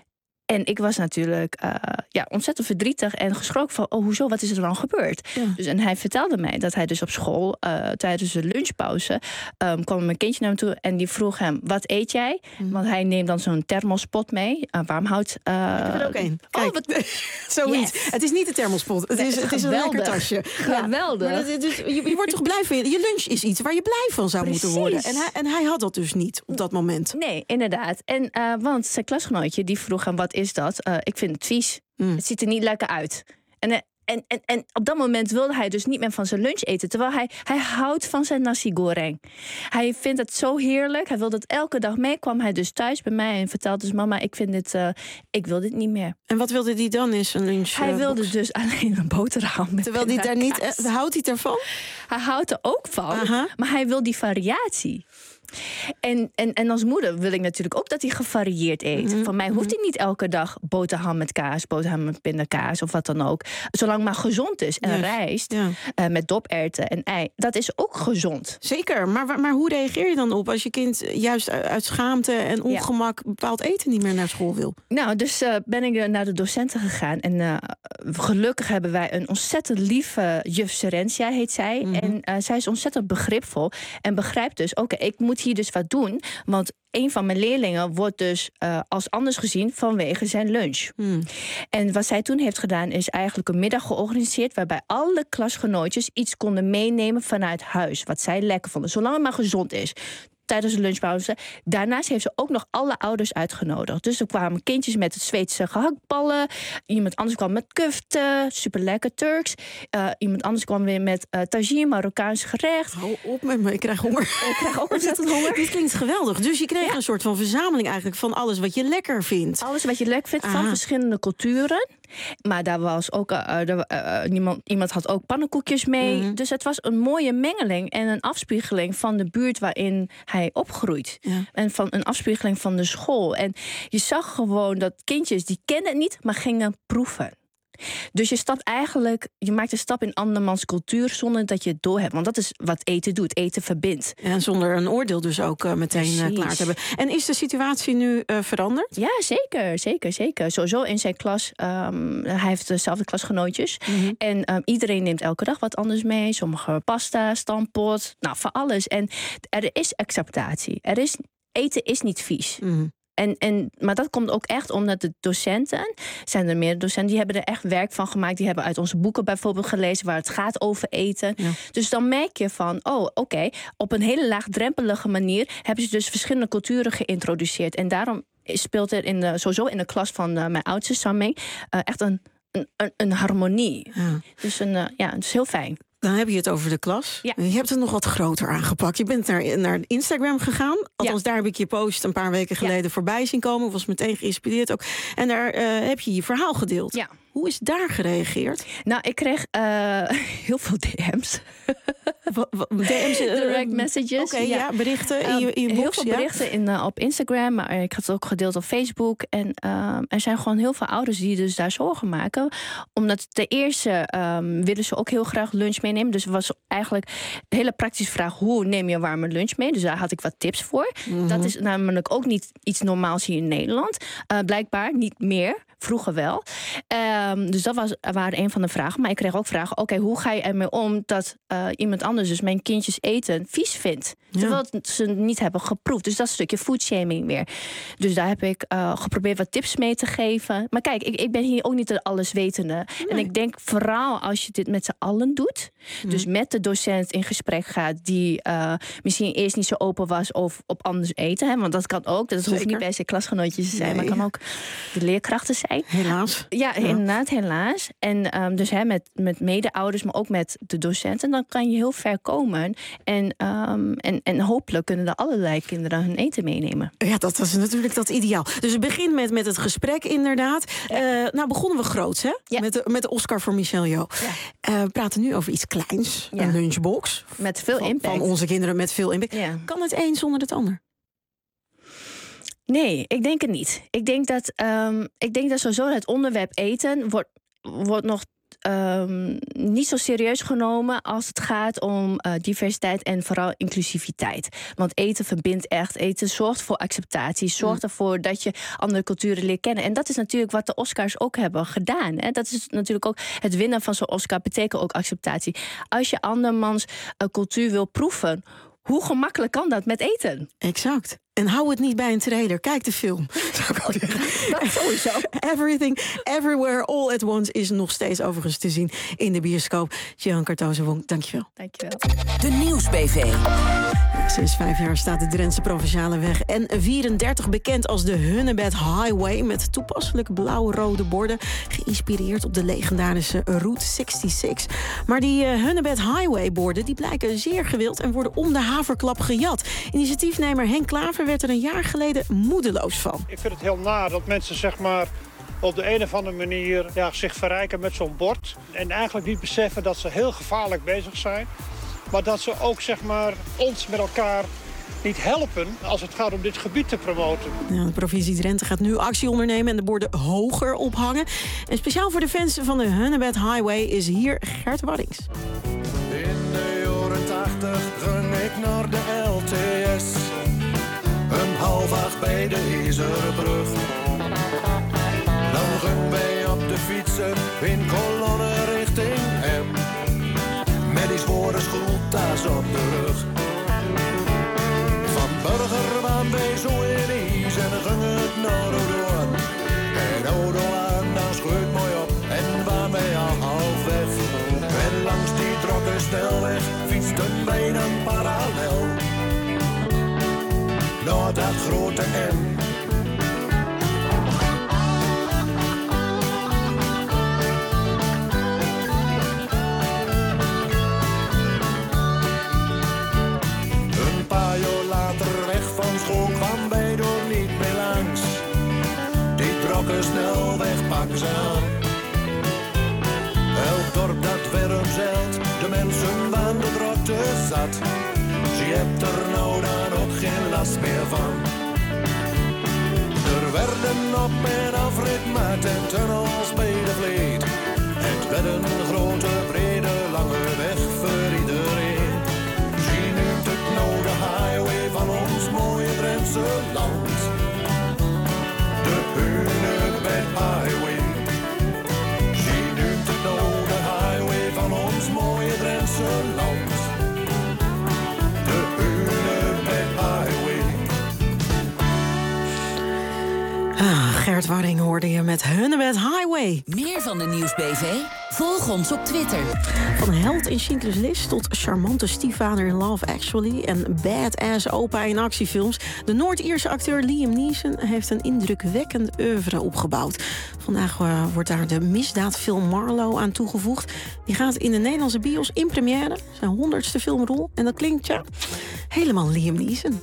Speaker 11: En ik was natuurlijk uh, ja, ontzettend verdrietig en geschrokken van... oh, hoezo, wat is er dan gebeurd? Ja. Dus, en hij vertelde mij dat hij dus op school, uh, tijdens de lunchpauze... Um, kwam mijn kindje naar hem toe en die vroeg hem, wat eet jij? Mm. Want hij neemt dan zo'n thermospot mee, uh, warmhout. Uh,
Speaker 3: ik heb er ook één. Kijk, oh, wat, zoiets. Yes. Het is niet de thermospot, het is, het is een lekker tasje.
Speaker 11: Geweldig.
Speaker 3: Ja, maar dat, dus, je, je wordt toch blij van, je, je lunch is iets waar je blij van zou Precies. moeten worden. En hij, en hij had dat dus niet op dat moment.
Speaker 11: Nee, inderdaad. En, uh, want zijn klasgenootje die vroeg hem, wat is dat? Uh, ik vind het vies. Mm. Het ziet er niet lekker uit. En, uh, en, en, en op dat moment wilde hij dus niet meer van zijn lunch eten. Terwijl hij, hij houdt van zijn nasi goreng. Hij vindt het zo heerlijk. Hij wilde het elke dag mee. Kwam hij dus thuis bij mij en vertelde dus... mama, ik vind dit, uh, ik wil dit niet meer.
Speaker 3: En wat wilde hij dan in zijn lunch?
Speaker 11: Hij wilde box? Dus alleen een boterham met
Speaker 3: Terwijl hij daar niet... Uh, houdt hij ervan?
Speaker 11: Hij houdt er ook van. Aha. Maar hij wil die variatie. En, en, en als moeder wil ik natuurlijk ook dat hij gevarieerd eet. Mm-hmm. Van mij hoeft hij niet elke dag boterham met kaas, boterham met pindakaas of wat dan ook. Zolang het maar gezond is. En yes. rijst ja. uh, met doperwten en ei. Dat is ook gezond.
Speaker 3: Zeker, maar, maar hoe reageer je dan op als je kind juist uit schaamte en ongemak ja. bepaald eten niet meer naar school wil?
Speaker 11: Nou, dus uh, ben ik naar de docenten gegaan. En uh, gelukkig hebben wij een ontzettend lieve juf Serentia, heet zij. Mm-hmm. En uh, zij is ontzettend begripvol en begrijpt dus, oké, okay, ik moet hier dus wat doen, want een van mijn leerlingen wordt dus uh, als anders gezien vanwege zijn lunch. Hmm. En wat zij toen heeft gedaan is eigenlijk een middag georganiseerd waarbij alle klasgenootjes iets konden meenemen vanuit huis, wat zij lekker vonden, zolang het maar gezond is. Tijdens de lunchpauze. Daarnaast heeft ze ook nog alle ouders uitgenodigd. Dus er kwamen kindjes met het Zweedse gehaktballen. Iemand anders kwam met kufte, super lekker Turks. Uh, iemand anders kwam weer met uh, tagine, Marokkaans gerecht.
Speaker 3: Hou op met me, ik krijg honger.
Speaker 11: Ik krijg ook ontzettend honger.
Speaker 3: Dit klinkt geweldig. Dus je kreeg ja. een soort van verzameling eigenlijk van alles wat je lekker vindt.
Speaker 11: Alles wat je lekker vindt Aha. van verschillende culturen. Maar daar was ook uh, er, uh, niemand, iemand had ook pannenkoekjes mee. Mm-hmm. Dus het was een mooie mengeling en een afspiegeling van de buurt waarin hij opgroeit. Ja. En van een afspiegeling van de school. En je zag gewoon dat kindjes die kenden het niet, maar gingen proeven. Dus je stapt eigenlijk, je maakt een stap in andermans cultuur zonder dat je het doorhebt. Want dat is wat eten doet. Eten verbindt.
Speaker 3: En zonder een oordeel dus ook uh, meteen uh, klaar te hebben. En is de situatie nu uh, veranderd?
Speaker 11: Ja, zeker, zeker, zeker. Sowieso in zijn klas, um, hij heeft dezelfde klasgenootjes. Mm-hmm. En um, iedereen neemt elke dag wat anders mee. Sommige pasta, stampot, nou, van alles. En er is acceptatie. Er is, eten is niet vies. Mm-hmm. En, en, maar dat komt ook echt omdat de docenten, zijn er meer docenten, die hebben er echt werk van gemaakt. Die hebben uit onze boeken bijvoorbeeld gelezen waar het gaat over eten. Ja. Dus dan merk je van, oh, oké, okay, op een hele laagdrempelige manier hebben ze dus verschillende culturen geïntroduceerd. En daarom speelt er in de, sowieso in de klas van uh, mijn oudste Samming uh, echt een, een, een, een harmonie. Ja. Dus een, uh, ja, het is heel fijn.
Speaker 3: Dan heb je het over de klas. Ja. Je hebt het nog wat groter aangepakt. Je bent naar, naar Instagram gegaan. Althans, ja. daar heb ik je post een paar weken geleden ja. voorbij zien komen. Was meteen geïnspireerd ook. En daar uh, heb je je verhaal gedeeld. Ja. Hoe is daar gereageerd?
Speaker 11: Nou, ik kreeg uh, heel veel D M's.
Speaker 3: D M's?
Speaker 11: Direct messages.
Speaker 3: Oké, okay, ja. ja, berichten in je, in je box,
Speaker 11: Heel veel
Speaker 3: ja?
Speaker 11: berichten in, uh, op Instagram, maar ik had het ook gedeeld op Facebook. En uh, er zijn gewoon heel veel ouders die dus daar zorgen maken. Omdat ten eerste um, willen ze ook heel graag lunch meenemen. Dus het was eigenlijk een hele praktische vraag. Hoe neem je warme lunch mee? Dus daar had ik wat tips voor. Mm-hmm. Dat is namelijk ook niet iets normaals hier in Nederland. Uh, blijkbaar niet meer. Vroeger wel. Um, dus dat was, waren een van de vragen. Maar ik kreeg ook vragen, oké, okay, hoe ga je ermee om dat uh, iemand anders dus mijn kindjes eten vies vindt? Ja. Terwijl ze het niet hebben geproefd. Dus dat is een stukje foodshaming weer. Dus daar heb ik uh, geprobeerd wat tips mee te geven. Maar kijk, ik, ik ben hier ook niet de alleswetende. Nee. En ik denk vooral als je dit met z'n allen doet. Mm. Dus met de docent in gesprek gaat die uh, misschien eerst niet zo open was of op anders eten. Hè? Want dat kan ook. Dat hoeft niet per se klasgenootjes te zijn. Nee. Maar kan ook de leerkrachten zijn.
Speaker 3: Helaas.
Speaker 11: Ja, ja. inderdaad, helaas. En um, dus hè, met, met mede-ouders, maar ook met de docenten, dan kan je heel ver komen. En, um, en, en hopelijk kunnen er allerlei kinderen hun eten meenemen.
Speaker 3: Ja, dat is natuurlijk dat ideaal. Dus het begint met, met het gesprek inderdaad. Ja. Uh, nou begonnen we groots, hè? Ja. Met, de, met de Oscar voor Michelle Jo. Ja. Uh, we praten nu over iets kleins. Ja. Een lunchbox.
Speaker 11: Met veel
Speaker 3: van,
Speaker 11: impact.
Speaker 3: Van onze kinderen met veel impact. Ja. Kan het een zonder het ander?
Speaker 11: Nee, ik denk het niet. Ik denk dat, um, ik denk dat sowieso het onderwerp eten wordt, wordt nog um, niet zo serieus genomen als het gaat om uh, diversiteit en vooral inclusiviteit. Want eten verbindt echt. Eten zorgt voor acceptatie. Zorgt mm. ervoor dat je andere culturen leert kennen. En dat is natuurlijk wat de Oscars ook hebben gedaan. Hè? Dat is natuurlijk ook het winnen van zo'n Oscar betekent ook acceptatie. Als je andermans uh, cultuur wil proeven, hoe gemakkelijk kan dat met eten?
Speaker 3: Exact. En hou het niet bij een trailer. Kijk de film.
Speaker 11: Dat sowieso.
Speaker 3: Everything, Everywhere, All at Once is nog steeds overigens te zien in de bioscoop. Jehan Kartoze-Wong, dankjewel.
Speaker 11: Dankjewel.
Speaker 15: De Nieuws-B V.
Speaker 3: Sinds vijf jaar staat de Drentse Provinciale Weg N vierendertig bekend als de Hunebed Highway, met toepasselijk blauw-rode borden, geïnspireerd op de legendarische Route zesenzestig. Maar die uh, Hunebed Highway-borden die blijken zeer gewild en worden om de haverklap gejat. Initiatiefnemer Henk Klaver werd er een jaar geleden moedeloos van.
Speaker 13: Ik vind het heel naar dat mensen zeg maar op de een of andere manier ja, zich verrijken met zo'n bord. En eigenlijk niet beseffen dat ze heel gevaarlijk bezig zijn. Maar dat ze ook zeg maar ons met elkaar niet helpen als het gaat om dit gebied te promoten.
Speaker 3: Ja, de provincie Drenthe gaat nu actie ondernemen en de borden hoger ophangen. En speciaal voor de fans van de Hunebed Highway is hier Gert Waddings.
Speaker 14: In de jaren tachtig ging ik naar de L T S. Een half acht bij de Izerbrug. Dan ging wij op de fietsen in kolonne richting M. Met die zware schooltas op de rug. Van Burgerbaan wij zo in Is en dan ging het naar Odoan. En Odoan dan schoot mooi op en waren wij al half weg. En langs die drokke snelweg fietsten wij dan parallel naar dat grote M. Een paar jaar later weg van school kwam wij door niet meer langs. Die drokke snelweg pakken ze aan. Elk dorp dat weer omzeilt, de mensen van de drukte zat. Ze hebt er nou dan ook geen last meer van. Er werden op en afrit met en tunnels bij de vleet. Het werd een grote, brede, lange weg voor iedereen. Zie nu het nou de highway van ons mooie Drentse land. De Hunebed Highway. Zie nu het nou de highway van ons mooie Drentse land.
Speaker 3: Ah, Gert Wadding hoorde je met Hunebed Highway.
Speaker 15: Meer van de Nieuws-B V? Volg ons op Twitter.
Speaker 3: Van held in Schindler's List tot charmante stiefvader in Love Actually en badass opa in actiefilms. De Noord-Ierse acteur Liam Neeson heeft een indrukwekkend oeuvre opgebouwd. Vandaag uh, wordt daar de misdaadfilm Marlowe aan toegevoegd. Die gaat in de Nederlandse bios in première. Zijn honderdste filmrol. En dat klinkt, ja, helemaal Liam Neeson.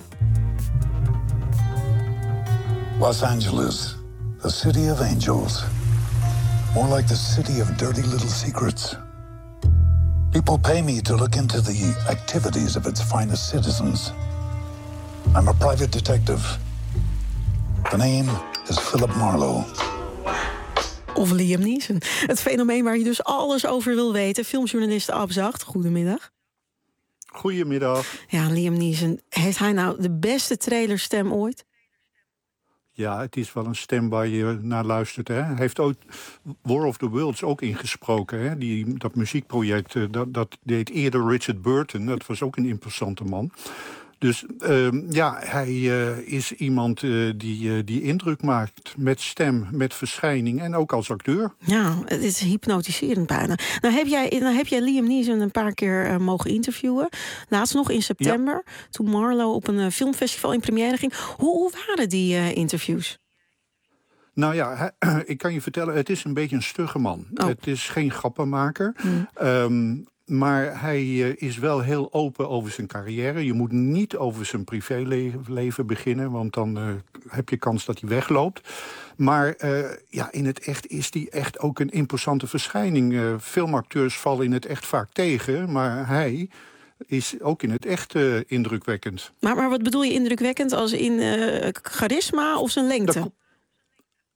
Speaker 5: Los Angeles, the city of angels. More like the city of dirty little secrets. People pay me to look into the activities of its finest citizens. I'm a private detective. The name is Philip Marlowe.
Speaker 3: Of Liam Neeson. Het fenomeen waar je dus alles over wil weten. Filmjournalist Ab Zacht, goedemiddag.
Speaker 17: Goedemiddag.
Speaker 3: Ja, Liam Neeson. Heeft hij nou de beste trailerstem ooit?
Speaker 17: Ja, het is wel een stem waar je naar luistert. Hè. Hij heeft ook War of the Worlds ook ingesproken. Hè. Die, dat muziekproject, dat, dat deed eerder Richard Burton. Dat was ook een imposante man. Dus uh, ja, hij uh, is iemand uh, die, uh, die indruk maakt met stem, met verschijning en ook als acteur.
Speaker 3: Ja, het is hypnotiserend bijna. Nou heb jij, nou heb jij Liam Neeson een paar keer uh, mogen interviewen. Laatst nog in september, ja. Toen Marlowe op een uh, filmfestival in première ging. Hoe, hoe waren die uh, interviews?
Speaker 17: Nou ja, hij, ik kan je vertellen, het is een beetje een stugge man. Oh. Het is geen grappenmaker. Mm. Um, Maar hij uh, is wel heel open over zijn carrière. Je moet niet over zijn privéleven beginnen, want dan uh, heb je kans dat hij wegloopt. Maar uh, ja, in het echt is hij echt ook een imposante verschijning. Uh, filmacteurs vallen in het echt vaak tegen, maar hij is ook in het echt uh, indrukwekkend.
Speaker 3: Maar, maar wat bedoel je indrukwekkend? Als in uh, charisma of zijn lengte?
Speaker 17: Dat,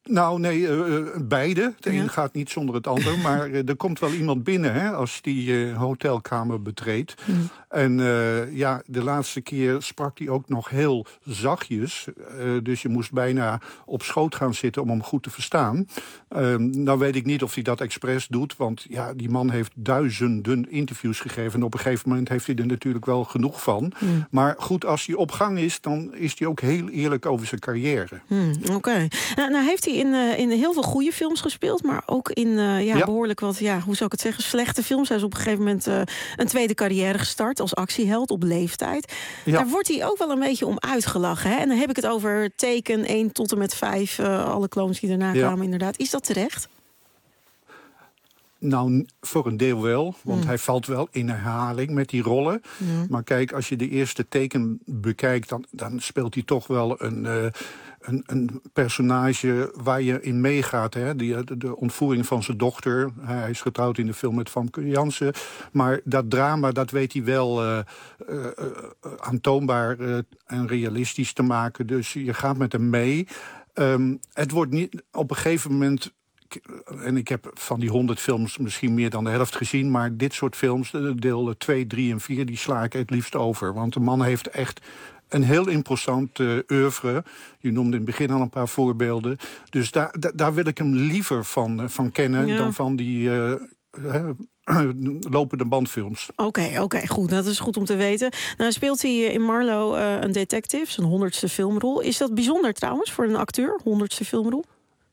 Speaker 17: Nou, nee, uh, beide. Het een
Speaker 3: Ja.
Speaker 17: gaat niet zonder het ander. Maar uh, er komt wel iemand binnen hè, als die uh, hotelkamer betreedt.
Speaker 3: Mm.
Speaker 17: En uh, ja, de laatste keer sprak hij ook nog heel zachtjes. Uh, dus je moest bijna op schoot gaan zitten om hem goed te verstaan. Uh, nou weet ik niet of hij dat expres doet. Want ja, die man heeft duizenden interviews gegeven. En op een gegeven moment heeft hij er natuurlijk wel genoeg van.
Speaker 3: Mm.
Speaker 17: Maar goed, als hij op gang is, dan is hij ook heel eerlijk over zijn carrière.
Speaker 3: Hmm, Oké. Okay. Nou, nou heeft hij in, uh, in heel veel goede films gespeeld, maar ook in uh, ja,
Speaker 17: Ja.
Speaker 3: behoorlijk wat, ja, hoe zou ik het zeggen, slechte films. Hij is op een gegeven moment uh, een tweede carrière gestart als actieheld op leeftijd.
Speaker 17: Ja.
Speaker 3: Daar wordt hij ook wel een beetje om uitgelachen. Hè? En dan heb ik het over Taken één tot en met vijf, uh, alle clones die daarna
Speaker 17: Ja.
Speaker 3: kwamen inderdaad. Is dat terecht?
Speaker 17: Nou, voor een deel wel, want
Speaker 3: Hmm.
Speaker 17: hij valt wel in herhaling met die rollen.
Speaker 3: Ja.
Speaker 17: Maar kijk, als je de eerste Teken bekijkt, dan, dan speelt hij toch wel een, uh, een, een personage waar je in meegaat. Hè? Die, de, de ontvoering van zijn dochter. Hij is getrouwd in de film met Famke Jansen. Maar dat drama, dat weet hij wel uh, uh, uh, aantoonbaar uh, en realistisch te maken. Dus je gaat met hem mee. Um, het wordt niet op een gegeven moment. En ik heb van die honderd films misschien meer dan de helft gezien. Maar dit soort films, deel twee, drie en vier, die sla ik het liefst over. Want de man heeft echt een heel imposant uh, oeuvre. Je noemde in het begin al een paar voorbeelden. Dus daar, daar, daar wil ik hem liever van, uh, van kennen
Speaker 3: Ja.
Speaker 17: dan van die uh, uh, lopende bandfilms.
Speaker 3: Oké, okay, oké, okay, goed. Dat is goed om te weten. Nou speelt hij in Marlowe uh, een detective, zijn honderdste filmrol. Is dat bijzonder trouwens voor een acteur, honderdste filmrol?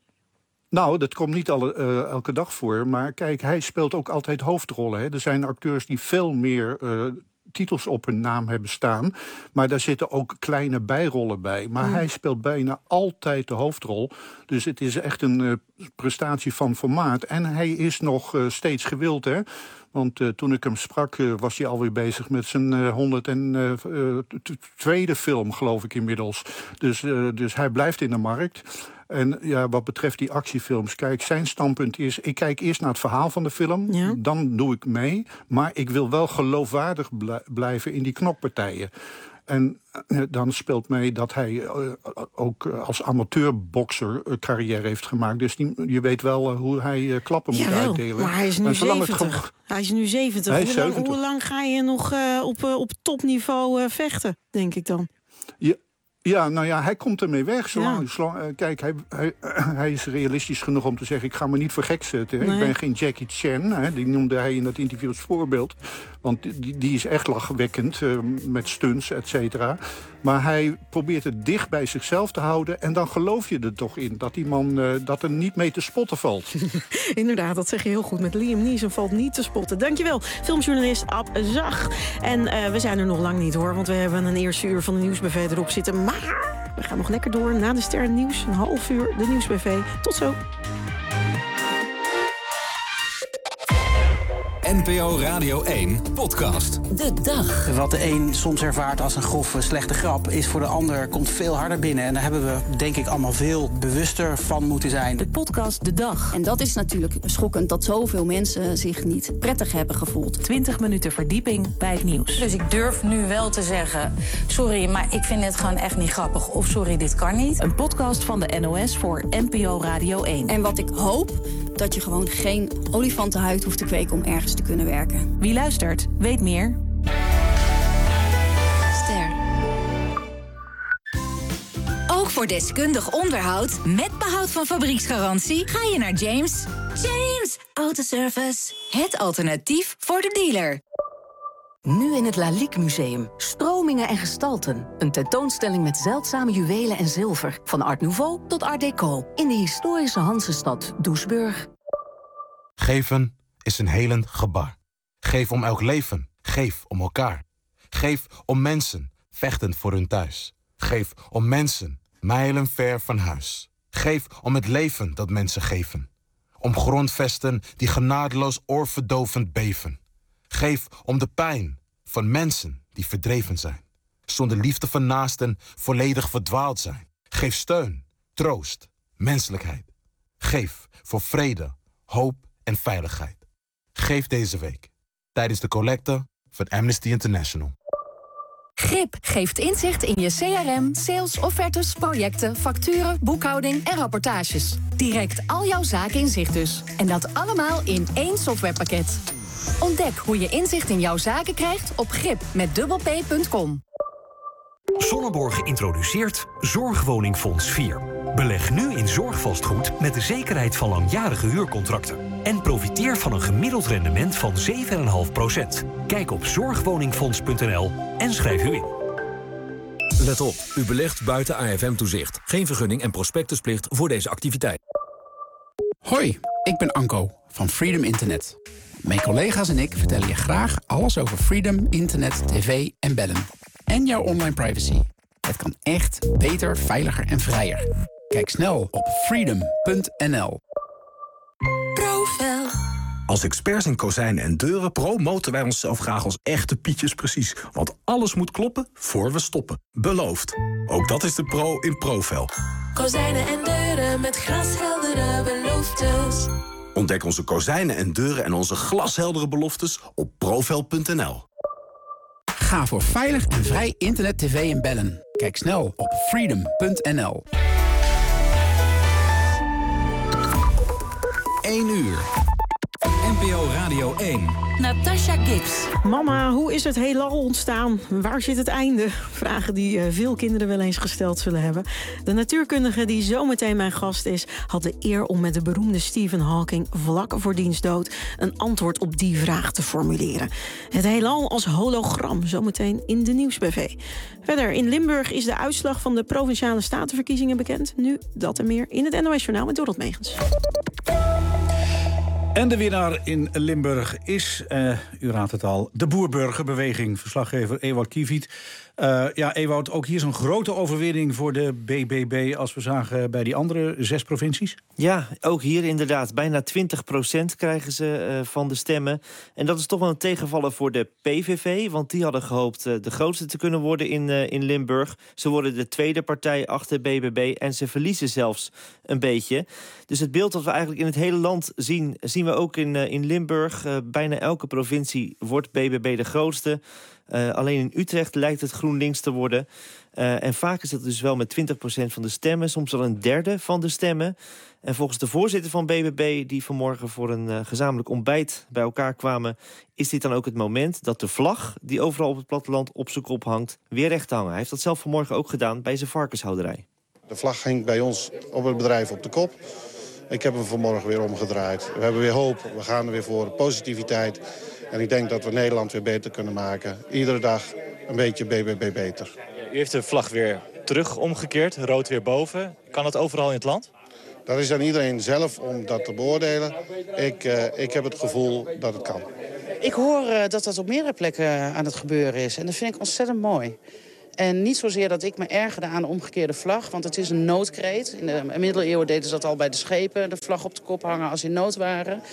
Speaker 17: Nou, dat komt niet alle, uh, elke dag voor. Maar kijk, hij speelt ook altijd hoofdrollen. Hè. Er zijn acteurs die veel meer uh, titels op hun naam hebben staan. Maar daar zitten ook kleine bijrollen bij. Maar mm. hij speelt bijna altijd de hoofdrol. Dus het is echt een uh, prestatie van formaat. En hij is nog uh, steeds gewild, hè. Want uh, toen ik hem sprak, uh, was hij alweer bezig met zijn uh, honderdtweede film, geloof ik inmiddels. Dus, uh, dus hij blijft in de markt. En ja, wat betreft die actiefilms, kijk, zijn standpunt is, ik kijk eerst naar het verhaal van de film, ja. Dan doe ik mee. Maar ik wil wel geloofwaardig blijven in die knokpartijen. En uh, dan speelt mee dat hij uh, ook uh, als amateurbokser uh, carrière heeft gemaakt. Dus die, je weet wel uh, hoe hij uh, klappen moet
Speaker 3: Jawel,
Speaker 17: uitdelen.
Speaker 3: Maar hij is nu zeventig. Gewoon... Hij is nu zeventig.
Speaker 17: Hij
Speaker 3: is
Speaker 17: is
Speaker 3: hoe, lang,
Speaker 17: zeventig.
Speaker 3: hoe lang ga je nog uh, op, uh, op topniveau uh, vechten, denk ik dan?
Speaker 17: Ja. Ja, nou ja, hij komt ermee weg. Zolang,
Speaker 3: Ja.
Speaker 17: zolang, uh, kijk, hij, hij, hij is realistisch genoeg om te zeggen, ik ga me niet voor gek zetten.
Speaker 3: Nee.
Speaker 17: Ik ben geen Jackie Chan, hè, die noemde hij in dat interview als voorbeeld. Want die, die is echt lachwekkend, uh, met stunts, et cetera. Maar hij probeert het dicht bij zichzelf te houden. En dan geloof je er toch in dat die man uh, dat er niet mee te spotten valt.
Speaker 3: Inderdaad, dat zeg je heel goed. Met Liam Neeson valt niet te spotten. Dankjewel, filmjournalist Ab Zag. En uh, we zijn er nog lang niet hoor, want we hebben een eerste uur van de Nieuws B V erop zitten. Maar we gaan nog lekker door na de Sterren Nieuws. Een half uur, de Nieuws B V. Tot zo.
Speaker 16: N P O Radio één podcast.
Speaker 15: De dag.
Speaker 18: Wat de een soms ervaart als een grove, slechte grap, is voor de ander komt veel harder binnen. En daar hebben we, denk ik, allemaal veel bewuster van moeten zijn.
Speaker 15: De podcast De Dag.
Speaker 19: En dat is natuurlijk schokkend dat zoveel mensen zich niet prettig hebben gevoeld.
Speaker 20: twintig minuten verdieping bij het nieuws.
Speaker 21: Dus ik durf nu wel te zeggen, sorry, maar ik vind het gewoon echt niet grappig. Of sorry, dit kan niet.
Speaker 20: Een podcast van de N O S voor N P O Radio één.
Speaker 19: En wat ik hoop, dat je gewoon geen olifantenhuid hoeft te kweken om ergens te kunnen werken.
Speaker 20: Wie luistert, weet meer.
Speaker 15: Ster. Ook voor deskundig onderhoud, met behoud van fabrieksgarantie, ga je naar James. James Autoservice. Het alternatief voor de dealer.
Speaker 22: Nu in het Lalique Museum. Stromingen en gestalten. Een tentoonstelling met zeldzame juwelen en zilver. Van Art Nouveau tot Art Deco. In de historische Hansestad Doesburg.
Speaker 23: Geven is een helend gebaar. Geef om elk leven. Geef om elkaar. Geef om mensen, vechtend voor hun thuis. Geef om mensen, mijlen ver van huis. Geef om het leven dat mensen geven. Om grondvesten die genadeloos oorverdovend beven. Geef om de pijn van mensen die verdreven zijn. Zonder liefde van naasten volledig verdwaald zijn. Geef steun, troost, menselijkheid. Geef voor vrede, hoop en veiligheid. Geef deze week tijdens de collecte van Amnesty International.
Speaker 6: Grip geeft inzicht in je C R M, sales, offertes, projecten, facturen, boekhouding en rapportages. Direct al jouw zaken in zicht dus. En dat allemaal in één softwarepakket. Ontdek hoe je inzicht in jouw zaken krijgt op grip met dubbel p punt com.
Speaker 7: Sonneborg introduceert Zorgwoningfonds vier. Beleg nu in zorgvastgoed met de zekerheid van langjarige huurcontracten. En profiteer van een gemiddeld rendement van zeven komma vijf procent. Kijk op zorgwoningfonds punt n l en schrijf u in.
Speaker 8: Let op, u belegt buiten A F M-toezicht. Geen vergunning en prospectusplicht voor deze activiteit.
Speaker 24: Hoi, ik ben Anko van Freedom Internet. Mijn collega's en ik vertellen je graag alles over Freedom, internet, tv en bellen. En jouw online privacy. Het kan echt beter, veiliger en vrijer. Kijk snel op freedom punt n l.
Speaker 25: Profel. Als experts in kozijnen en deuren promoten wij onszelf graag als echte Pietjes precies. Want alles moet kloppen voor we stoppen. Beloofd. Ook dat is de pro in Profel. Kozijnen en deuren met glasheldere beloftes. Ontdek onze kozijnen en deuren en onze glasheldere beloftes op profel punt n l.
Speaker 24: Ga voor veilig en vrij internet, tv en bellen. Kijk snel op freedom punt n l.
Speaker 16: één uur. N P O Radio één.
Speaker 3: Natasha Gibbs. Mama, hoe is het heelal ontstaan? Waar zit het einde? Vragen die uh, veel kinderen wel eens gesteld zullen hebben. De natuurkundige die zometeen mijn gast is, had de eer om met de beroemde Stephen Hawking vlak voor diens dood een antwoord op die vraag te formuleren. Het heelal als hologram, zometeen in de Nieuws B V. Verder, in Limburg is de uitslag van de Provinciale Statenverkiezingen bekend. Nu dat en meer in het N O S-journaal met Dorot Megens.
Speaker 4: En de winnaar in Limburg is, uh, u raadt het al, de Boerburgerbeweging. Verslaggever Ewout Kieviet. Uh, ja, Ewout, ook hier zo'n grote overwinning voor de B B B... als we zagen bij die andere zes provincies?
Speaker 26: Ja, ook hier inderdaad. Bijna twintig procent krijgen ze uh, van de stemmen. En dat is toch wel een tegenvaller voor de P V V... want die hadden gehoopt uh, de grootste te kunnen worden in, uh, in Limburg. Ze worden de tweede partij achter B B B... en ze verliezen zelfs een beetje. Dus het beeld dat we eigenlijk in het hele land zien... zien we ook in, uh, in Limburg. Uh, bijna elke provincie wordt B B B de grootste... Uh, alleen in Utrecht lijkt het GroenLinks te worden. Uh, en vaak is het dus wel met twintig procent van de stemmen. Soms wel een derde van de stemmen. En volgens de voorzitter van B B B... die vanmorgen voor een uh, gezamenlijk ontbijt bij elkaar kwamen... is dit dan ook het moment dat de vlag... die overal op het platteland op zijn kop hangt... weer recht hangen. Hij heeft dat zelf vanmorgen ook gedaan bij zijn varkenshouderij.
Speaker 27: De vlag hing bij ons op het bedrijf op de kop. Ik heb hem vanmorgen weer omgedraaid. We hebben weer hoop. We gaan er weer voor. Positiviteit. En ik denk dat we Nederland weer beter kunnen maken. Iedere dag een beetje B B B beter.
Speaker 28: U heeft de vlag weer terug omgekeerd, rood weer boven. Kan dat overal in het land?
Speaker 27: Dat is aan iedereen zelf om dat te beoordelen. Ik, uh, ik heb het gevoel dat het kan.
Speaker 29: Ik hoor uh, dat dat op meerdere plekken aan het gebeuren is. En dat vind ik ontzettend mooi. En niet zozeer dat ik me ergerde aan de omgekeerde vlag, want het is een noodkreet. In de middeleeuwen deden ze dat al bij de schepen, de vlag op de kop hangen als ze in nood waren.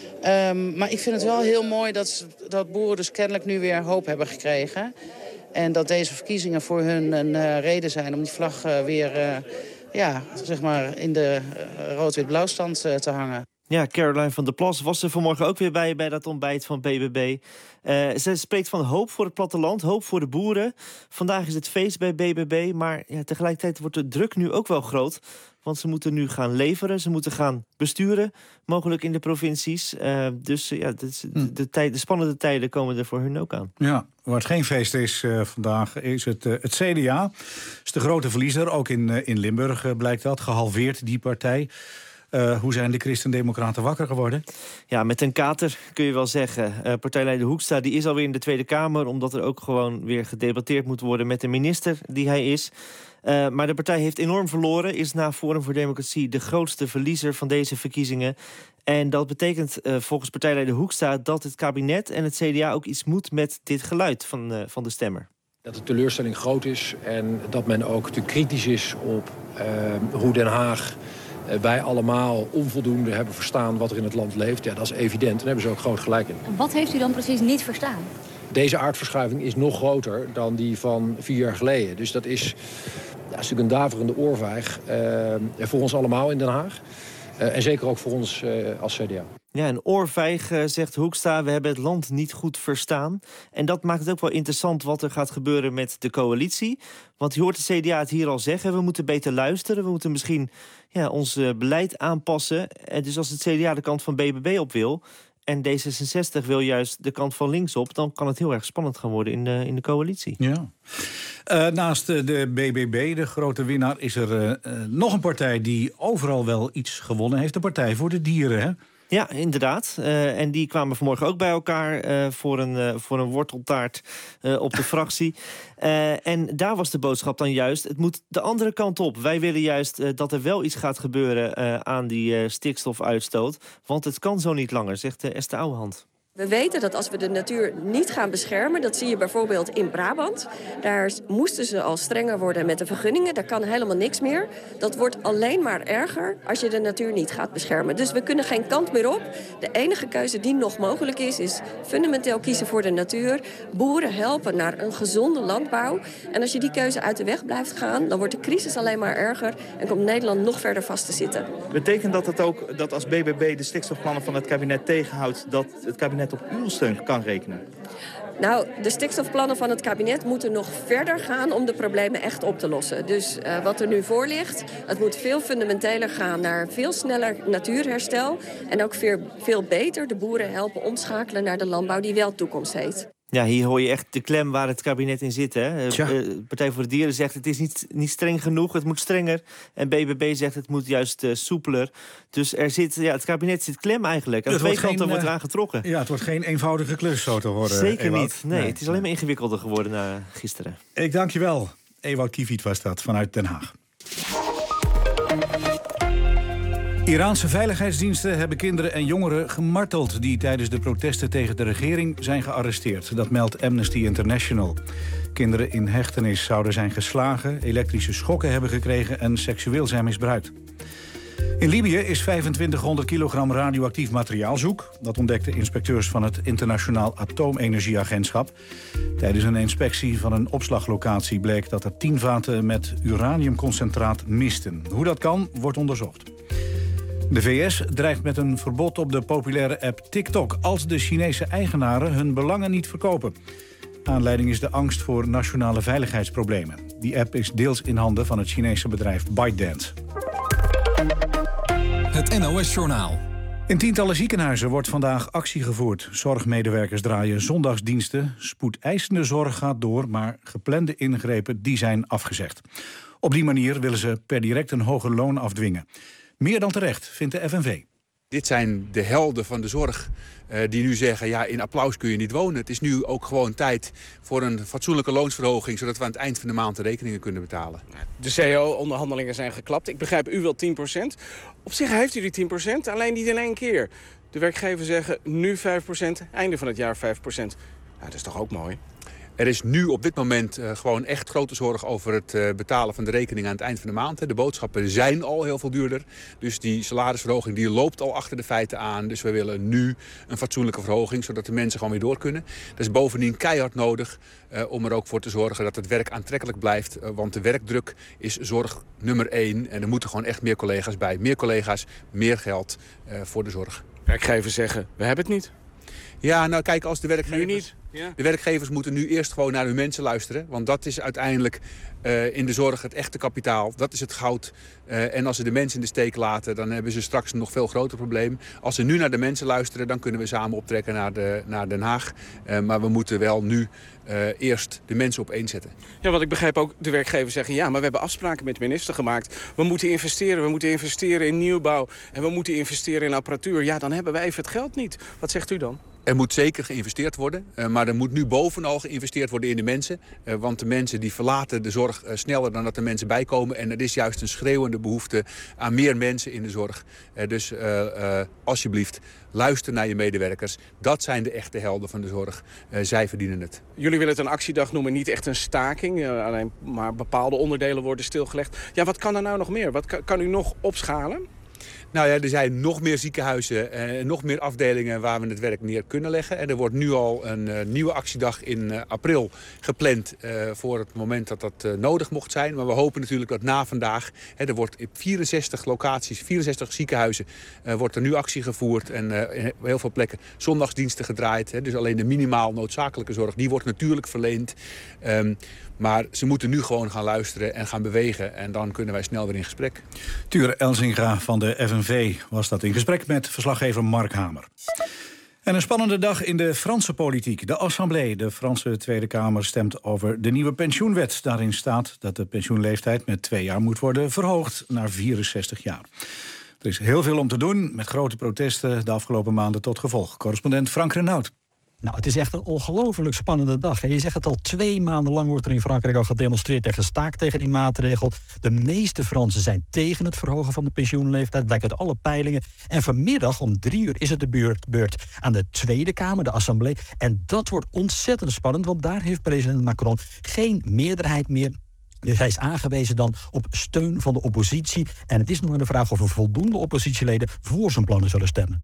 Speaker 29: Um, maar ik vind het wel heel mooi dat, dat boeren dus kennelijk nu weer hoop hebben gekregen. En dat deze verkiezingen voor hun een uh, reden zijn om die vlag uh, weer uh, ja, zeg maar in de uh, rood-wit-blauw stand uh, te hangen.
Speaker 26: Ja, Caroline van der Plas was er vanmorgen ook weer bij bij dat ontbijt van B B B. Uh, ze spreekt van hoop voor het platteland, hoop voor de boeren. Vandaag is het feest bij B B B, maar ja, tegelijkertijd wordt de druk nu ook wel groot. Want ze moeten nu gaan leveren, ze moeten gaan besturen, mogelijk in de provincies. Uh, dus uh, ja, de, de, de, tijd, de spannende tijden komen er voor hun ook aan.
Speaker 4: Ja, waar het geen feest is uh, vandaag is het, uh, het C D A. Is de grote verliezer, ook in, uh, in Limburg uh, blijkt dat, gehalveerd die partij. Uh, hoe zijn de Christen-Democraten wakker geworden?
Speaker 26: Ja, met een kater kun je wel zeggen. Uh, partijleider Hoekstra die is alweer in de Tweede Kamer, omdat er ook gewoon weer gedebatteerd moet worden met de minister die hij is. Uh, maar de partij heeft enorm verloren, is na Forum voor Democratie de grootste verliezer van deze verkiezingen. En dat betekent uh, volgens partijleider Hoekstra dat het kabinet en het C D A ook iets moet met dit geluid van, uh, van de stemmer.
Speaker 30: Dat de teleurstelling groot is en dat men ook te kritisch is op uh, hoe Den Haag... wij allemaal onvoldoende hebben verstaan wat er in het land leeft. Ja, dat is evident. Daar hebben ze ook groot gelijk in.
Speaker 31: Wat heeft u dan precies niet verstaan?
Speaker 30: Deze aardverschuiving is nog groter dan die van vier jaar geleden. Dus dat is, ja, dat is natuurlijk een daverende oorvijg uh, voor ons allemaal in Den Haag. Uh, en zeker ook voor ons uh, als C D A.
Speaker 26: Ja, een oorvijg, uh, zegt Hoekstra. We hebben het land niet goed verstaan. En dat maakt het ook wel interessant wat er gaat gebeuren met de coalitie. Want je hoort de C D A het hier al zeggen. We moeten beter luisteren. We moeten misschien ja, ons uh, beleid aanpassen. En dus als het C D A de kant van B B B op wil en D zesenzestig wil juist de kant van links op, dan kan het heel erg spannend gaan worden in de, in de coalitie.
Speaker 4: Ja. Uh, naast de B B B, de grote winnaar, is er uh, uh, nog een partij die overal wel iets gewonnen heeft. De Partij voor de Dieren, hè?
Speaker 26: Ja, inderdaad. Uh, en die kwamen vanmorgen ook bij elkaar uh, voor, een, uh, voor een worteltaart uh, op de fractie. Uh, en daar was de boodschap dan juist, het moet de andere kant op. Wij willen juist uh, dat er wel iets gaat gebeuren uh, aan die uh, stikstofuitstoot. Want het kan zo niet langer, zegt uh, Esther Ouwehand.
Speaker 1: We weten dat als we de natuur niet gaan beschermen, dat zie je bijvoorbeeld in Brabant. Daar moesten ze al strenger worden met de vergunningen. Daar kan helemaal niks meer. Dat wordt alleen maar erger als je de natuur niet gaat beschermen. Dus we kunnen geen kant meer op. De enige keuze die nog mogelijk is, is fundamenteel kiezen voor de natuur. Boeren helpen naar een gezonde landbouw. En als je die keuze uit de weg blijft gaan, dan wordt de crisis alleen maar erger en komt Nederland nog verder vast te zitten.
Speaker 2: Betekent dat het ook dat als B B B de stikstofplannen van het kabinet tegenhoudt, dat het kabinet op uw steun kan rekenen?
Speaker 1: Nou, de stikstofplannen van het kabinet moeten nog verder gaan om de problemen echt op te lossen. Dus uh, wat er nu voor ligt, het moet veel fundamenteler gaan naar veel sneller natuurherstel. En ook veel, veel beter de boeren helpen omschakelen naar de landbouw die wel toekomst heeft.
Speaker 26: Ja, hier hoor je echt de klem waar het kabinet in zit. Hè? De Partij voor de Dieren zegt het is niet, niet streng genoeg, het moet strenger. En B B B zegt het moet juist uh, soepeler. Dus er zit, ja, het kabinet zit klem eigenlijk. Aan
Speaker 4: het
Speaker 26: twee kanten
Speaker 4: geen,
Speaker 26: wordt
Speaker 4: uh,
Speaker 26: eraan getrokken.
Speaker 4: Ja, het wordt geen eenvoudige klus zo te horen.
Speaker 26: Zeker
Speaker 4: Ewout.
Speaker 26: niet. Nee, nee, het is alleen maar ingewikkelder geworden na gisteren.
Speaker 4: Ik dank je wel. Ewout Kiewiet was dat, vanuit Den Haag. Iraanse veiligheidsdiensten hebben kinderen en jongeren gemarteld die tijdens de protesten tegen de regering zijn gearresteerd. Dat meldt Amnesty International. Kinderen in hechtenis zouden zijn geslagen, elektrische schokken hebben gekregen en seksueel zijn misbruikt. In Libië is vijfentwintighonderd kilogram radioactief materiaal zoek. Dat ontdekten inspecteurs van het Internationaal Atoomenergieagentschap. Tijdens een inspectie van een opslaglocatie bleek dat er tien vaten met uraniumconcentraat misten. Hoe dat kan, wordt onderzocht. De V S dreigt met een verbod op de populaire app TikTok als de Chinese eigenaren hun belangen niet verkopen. Aanleiding is de angst voor nationale veiligheidsproblemen. Die app is deels in handen van het Chinese bedrijf ByteDance.
Speaker 16: Het N O S-journaal.
Speaker 4: In tientallen ziekenhuizen wordt vandaag actie gevoerd. Zorgmedewerkers draaien zondagsdiensten. Spoedeisende zorg gaat door, maar geplande ingrepen die zijn afgezegd. Op die manier willen ze per direct een hoger loon afdwingen. Meer dan terecht, vindt de F N V.
Speaker 5: Dit zijn de helden van de zorg uh, die nu zeggen, ja, in applaus kun je niet wonen. Het is nu ook gewoon tijd voor een fatsoenlijke loonsverhoging, zodat we aan het eind van de maand de rekeningen kunnen betalen.
Speaker 9: De C A O-onderhandelingen zijn geklapt. Ik begrijp, u wilt tien procent. Op zich heeft u die tien procent, alleen niet in één keer. De werkgevers zeggen nu vijf procent, einde van het jaar vijf procent. Ja, dat is toch ook mooi?
Speaker 5: Er is nu op dit moment uh, gewoon echt grote zorg over het uh, betalen van de rekening aan het eind van de maand. De boodschappen zijn al heel veel duurder. Dus die salarisverhoging die loopt al achter de feiten aan. Dus we willen nu een fatsoenlijke verhoging, zodat de mensen gewoon weer door kunnen. Dat is bovendien keihard nodig uh, om er ook voor te zorgen dat het werk aantrekkelijk blijft. Uh, want de werkdruk is zorg nummer één. En er moeten gewoon echt meer collega's bij. Meer collega's, meer geld uh, voor de zorg.
Speaker 9: Werkgevers zeggen, we hebben het niet.
Speaker 5: Ja, nou kijk, als de werkgevers...
Speaker 9: Nu niet. Ja.
Speaker 5: De werkgevers moeten nu eerst gewoon naar hun mensen luisteren. Want dat is uiteindelijk uh, in de zorg het echte kapitaal. Dat is het goud. Uh, en als ze de mensen in de steek laten, dan hebben ze straks een nog veel groter probleem. Als ze nu naar de mensen luisteren, dan kunnen we samen optrekken naar, de, naar Den Haag. Uh, maar we moeten wel nu uh, eerst de mensen op één zetten.
Speaker 9: Ja, want ik begrijp ook de werkgevers zeggen, ja, maar we hebben afspraken met de minister gemaakt. We moeten investeren, we moeten investeren in nieuwbouw. En we moeten investeren in apparatuur. Ja, dan hebben wij even het geld niet. Wat zegt u dan?
Speaker 5: Er moet zeker geïnvesteerd worden, uh, maar er moet nu bovenal geïnvesteerd worden in de mensen. Uh, want de mensen die verlaten de zorg uh, sneller dan dat er mensen bijkomen. En er is juist een schreeuwende behoefte aan meer mensen in de zorg. Uh, dus uh, uh, alsjeblieft, luister naar je medewerkers. Dat zijn de echte helden van de zorg. Uh, zij verdienen het.
Speaker 9: Jullie willen het een actiedag noemen, niet echt een staking. Uh, alleen maar bepaalde onderdelen worden stilgelegd. Ja, wat kan er nou nog meer? Wat kan, kan u nog opschalen?
Speaker 5: Nou ja, er zijn nog meer ziekenhuizen en uh, nog meer afdelingen waar we het werk neer kunnen leggen. En er wordt nu al een uh, nieuwe actiedag in uh, april gepland uh, voor het moment dat dat uh, nodig mocht zijn. Maar we hopen natuurlijk dat na vandaag, hè, er wordt op vierenzestig locaties, vierenzestig ziekenhuizen, uh, wordt er nu actie gevoerd. En uh, in heel veel plekken zondagsdiensten gedraaid. Hè, dus alleen de minimaal noodzakelijke zorg, die wordt natuurlijk verleend. Um, Maar ze moeten nu gewoon gaan luisteren en gaan bewegen. En dan kunnen wij snel weer in gesprek.
Speaker 4: Ture Elzinga van de F N V was dat in gesprek met verslaggever Mark Hamer. En een spannende dag in de Franse politiek. De Assemblée, de Franse Tweede Kamer, stemt over de nieuwe pensioenwet. Daarin staat dat de pensioenleeftijd met twee jaar moet worden verhoogd naar vierenzestig jaar. Er is heel veel om te doen, met grote protesten de afgelopen maanden tot gevolg. Correspondent Frank Renaud.
Speaker 10: Nou, het is echt een ongelooflijk spannende dag. Je zegt het al, twee maanden lang wordt er in Frankrijk al gedemonstreerd en gestaakt tegen die maatregel. De meeste Fransen zijn tegen het verhogen van de pensioenleeftijd, blijkt uit alle peilingen. En vanmiddag om drie uur is het de beurt, beurt aan de Tweede Kamer, de Assemblée. En dat wordt ontzettend spannend, want daar heeft president Macron geen meerderheid meer. Dus hij is aangewezen dan op steun van de oppositie. En het is nog maar de vraag of er voldoende oppositieleden voor zijn plannen zullen stemmen.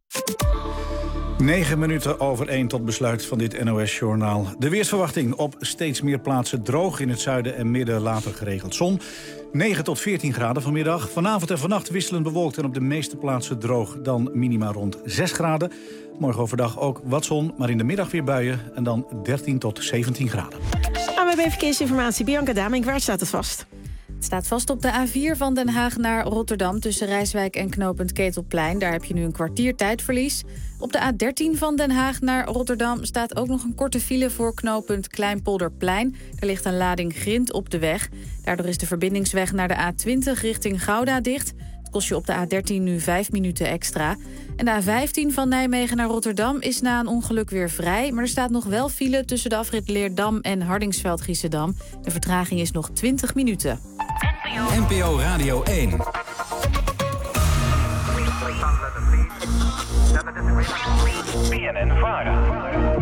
Speaker 4: Negen minuten over één tot besluit van dit N O S-journaal. De weersverwachting: op steeds meer plaatsen droog, in het zuiden en midden later geregeld zon. negen tot veertien graden vanmiddag. Vanavond en vannacht wisselend bewolkt en op de meeste plaatsen droog. Dan minima rond zes graden. Morgen overdag ook wat zon, maar in de middag weer buien. En dan dertien tot zeventien graden.
Speaker 3: A W B Verkeersinformatie, Bianca Damink, waar staat het vast?
Speaker 11: Het staat vast op de A vier van Den Haag naar Rotterdam tussen Rijswijk en knooppunt Ketelplein. Daar heb je nu een kwartier tijdverlies. Op de A dertien van Den Haag naar Rotterdam staat ook nog een korte file voor knooppunt Kleinpolderplein. Er ligt een lading grind op de weg. Daardoor is de verbindingsweg naar de A twintig richting Gouda dicht. Het kost je op de A dertien nu vijf minuten extra. En de A vijftien van Nijmegen naar Rotterdam is na een ongeluk weer vrij. Maar er staat nog wel file tussen de afrit Leerdam en Hardingsveld-Giessendam. De vertraging is nog twintig minuten.
Speaker 16: N P O Radio één.
Speaker 12: B N N Vara.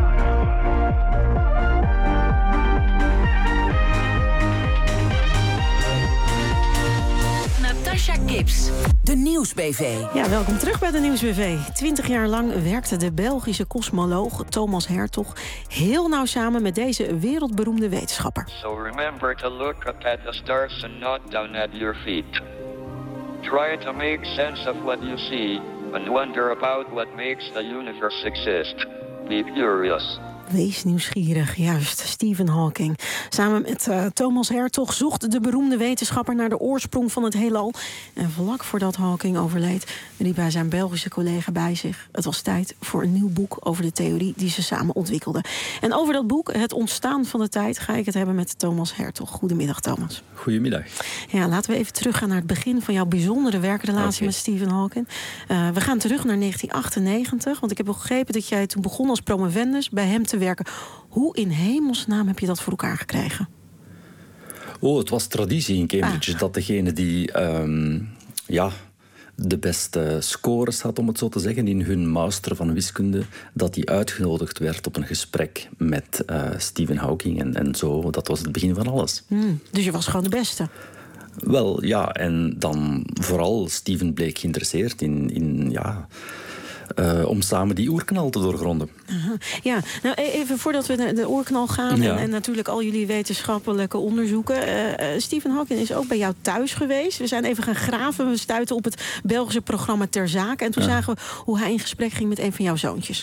Speaker 22: Natasha Gibbs, de Nieuwsbv.
Speaker 3: Ja, welkom terug bij de Nieuwsbv. Twintig jaar lang werkte de Belgische kosmoloog Thomas Hertog heel nauw samen met deze wereldberoemde wetenschapper.
Speaker 13: So remember to look up at the stars and not down at your feet. Try to make sense of what you see and wonder about what makes the universe exist. Be curious.
Speaker 3: Wees nieuwsgierig, juist. Stephen Hawking. Samen met uh, Thomas Hertog zocht de beroemde wetenschapper naar de oorsprong van het heelal. En vlak voordat Hawking overleed, riep hij zijn Belgische collega bij zich. Het was tijd voor een nieuw boek over de theorie die ze samen ontwikkelden. En over dat boek, Het ontstaan van de tijd, ga ik het hebben met Thomas Hertog. Goedemiddag, Thomas.
Speaker 14: Goedemiddag.
Speaker 3: Ja, laten we even teruggaan naar het begin van jouw bijzondere werkrelatie okay. met Stephen Hawking. Uh, we gaan terug naar negentien achtennegentig, want ik heb begrepen dat jij toen begon als promovendus bij hem te werken. Hoe in hemelsnaam heb je dat voor elkaar gekregen?
Speaker 14: Oh, het was traditie in Cambridge ah. dat degene die um, ja, de beste scores had, om het zo te zeggen, in hun master van wiskunde, dat die uitgenodigd werd op een gesprek met uh, Stephen Hawking. En, en zo, dat was het begin van alles.
Speaker 3: Hmm, dus je was gewoon de beste?
Speaker 14: Wel, ja. En dan vooral, Stephen bleek geïnteresseerd in... in ja, Uh, om samen die oerknal te doorgronden.
Speaker 3: Aha. Ja, nou even voordat we naar de oerknal gaan... Ja. En, en natuurlijk al jullie wetenschappelijke onderzoeken. Uh, uh, Stephen Hawking is ook bij jou thuis geweest. We zijn even gaan graven. We stuiten op het Belgische programma Ter Zake. En toen ja. zagen we hoe hij in gesprek ging met een van jouw zoontjes.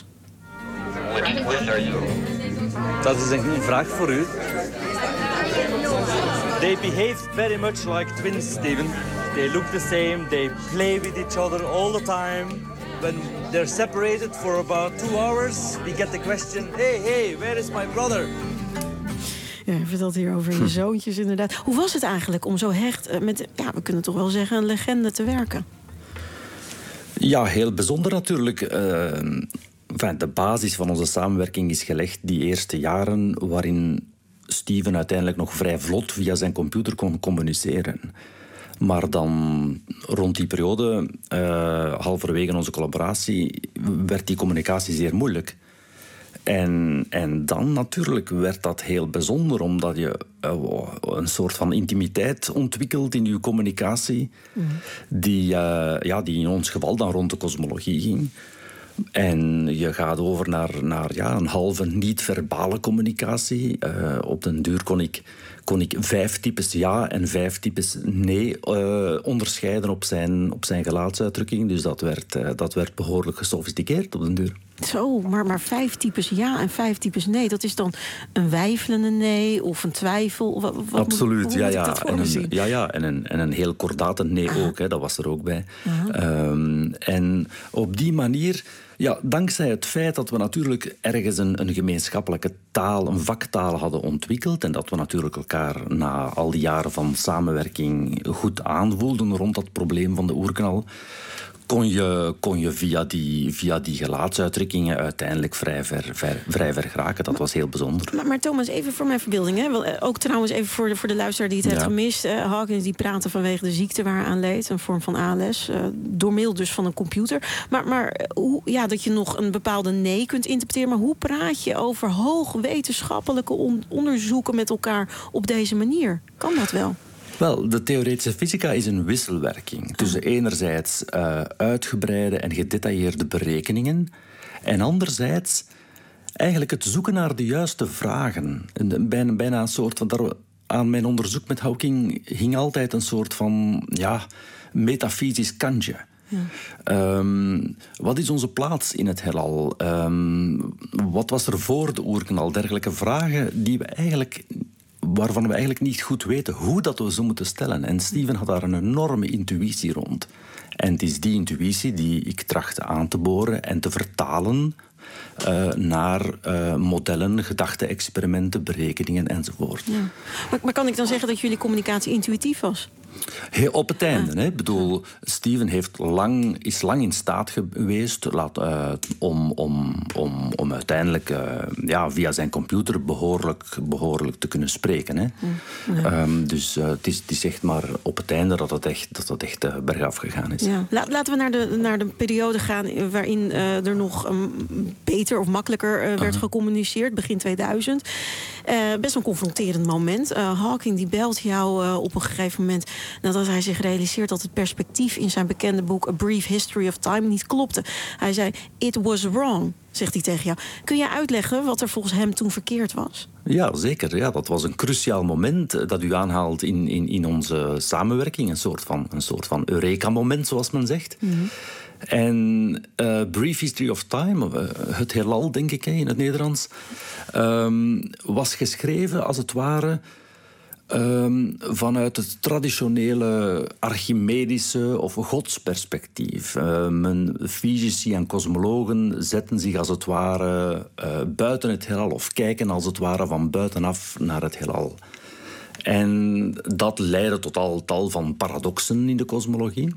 Speaker 15: Dat is een vraag voor u. They behave very much like twins, Stephen. They look the same. They play with each other all the time. When they're separated for about two hours, we get the question, hey, hey, where is my brother?
Speaker 3: Ja, je vertelt hier over je zoontjes inderdaad. Hoe was het eigenlijk om zo hecht met, ja, we kunnen toch wel zeggen, een legende te werken?
Speaker 14: Ja, heel bijzonder natuurlijk. Uh, enfin, de basis van onze samenwerking is gelegd die eerste jaren, waarin Stephen uiteindelijk nog vrij vlot via zijn computer kon communiceren. Maar dan rond die periode, uh, halverwege onze collaboratie, werd die communicatie zeer moeilijk. En, en dan natuurlijk werd dat heel bijzonder, omdat je uh, een soort van intimiteit ontwikkelt in je communicatie, mm. die, uh, ja, die in ons geval dan rond de kosmologie ging. En je gaat over naar, naar ja, een halve niet-verbale communicatie. Uh, op den duur kon ik, kon ik vijf types ja en vijf types nee uh, onderscheiden op zijn, op zijn gelaatsuitdrukking. Dus dat werd, uh, dat werd behoorlijk gesofisticeerd op den duur.
Speaker 3: Zo, maar, maar vijf types ja en vijf types nee. Dat is dan een weifelende nee of een twijfel? Wat, wat
Speaker 14: Absoluut,
Speaker 3: moet,
Speaker 14: ja, ja.
Speaker 3: En
Speaker 14: een, ja, ja. En een, en een heel kordate nee ah. ook, hè, dat was er ook bij.
Speaker 3: Uh-huh.
Speaker 14: Um, en op die manier, ja, dankzij het feit dat we natuurlijk ergens een, een gemeenschappelijke taal, een vaktaal hadden ontwikkeld, en dat we natuurlijk elkaar na al die jaren van samenwerking goed aanvoelden rond dat probleem van de oerknal, kon je, kon je via, die, via die gelaatsuitdrukkingen uiteindelijk vrij ver, ver, vrij ver geraken. Dat was heel bijzonder.
Speaker 3: Maar, maar Thomas, even voor mijn verbeelding. Hè? Ook trouwens even voor de, voor de luisteraar die het ja. heeft gemist. Uh, Hawkins die praatte vanwege de ziekte waar hij aan leed. Een vorm van A L S. Uh, door middel dus van een computer. Maar, maar hoe, ja, dat je nog een bepaalde nee kunt interpreteren. Maar hoe praat je over hoogwetenschappelijke on- onderzoeken met elkaar op deze manier? Kan dat wel?
Speaker 14: Wel, de theoretische fysica is een wisselwerking tussen enerzijds uh, uitgebreide en gedetailleerde berekeningen en anderzijds eigenlijk het zoeken naar de juiste vragen. Bijna, bijna een soort van... Daar, aan mijn onderzoek met Hawking hing altijd een soort van ja, metafysisch kantje. Ja. Um, wat is onze plaats in het heelal? Um, wat was er voor de oerknal? Dergelijke vragen die we eigenlijk... waarvan we eigenlijk niet goed weten hoe dat we ze moeten stellen. En Steven had daar een enorme intuïtie rond. En het is die intuïtie die ik trachtte aan te boren en te vertalen uh, naar uh, modellen, gedachte-experimenten, berekeningen enzovoort. Ja.
Speaker 3: Maar, maar kan ik dan zeggen dat jullie communicatie intuïtief was?
Speaker 14: Hey, op het einde. Hè. Ik bedoel, Steven heeft lang, is lang in staat geweest laat, uh, om, om, om, om uiteindelijk uh, ja, via zijn computer behoorlijk, behoorlijk te kunnen spreken. Hè. Ja. Um, dus uh, het, is, het is echt maar op het einde dat het echt, dat het echt uh, bergaf gegaan is.
Speaker 3: Ja. La, laten we naar de, naar de periode gaan waarin uh, er nog um, beter of makkelijker uh, werd uh-huh. gecommuniceerd, begin tweeduizend. Uh, best een confronterend moment. Uh, Hawking die belt jou uh, op een gegeven moment nadat hij zich realiseert dat het perspectief in zijn bekende boek A Brief History of Time niet klopte. Hij zei, it was wrong, zegt hij tegen jou. Kun je uitleggen wat er volgens hem toen verkeerd was?
Speaker 14: Ja, zeker. Ja, dat was een cruciaal moment dat u aanhaalt in, in, in onze samenwerking. Een soort van, een soort van Eureka-moment, zoals men zegt. Mm-hmm. En uh, Brief History of Time, uh, het heelal, denk ik, hè, in het Nederlands, um, was geschreven als het ware Um, vanuit het traditionele Archimedische of godsperspectief. Um, fysici en kosmologen zetten zich als het ware uh, buiten het heelal of kijken als het ware van buitenaf naar het heelal. En dat leidde tot al tal van paradoxen in de kosmologie.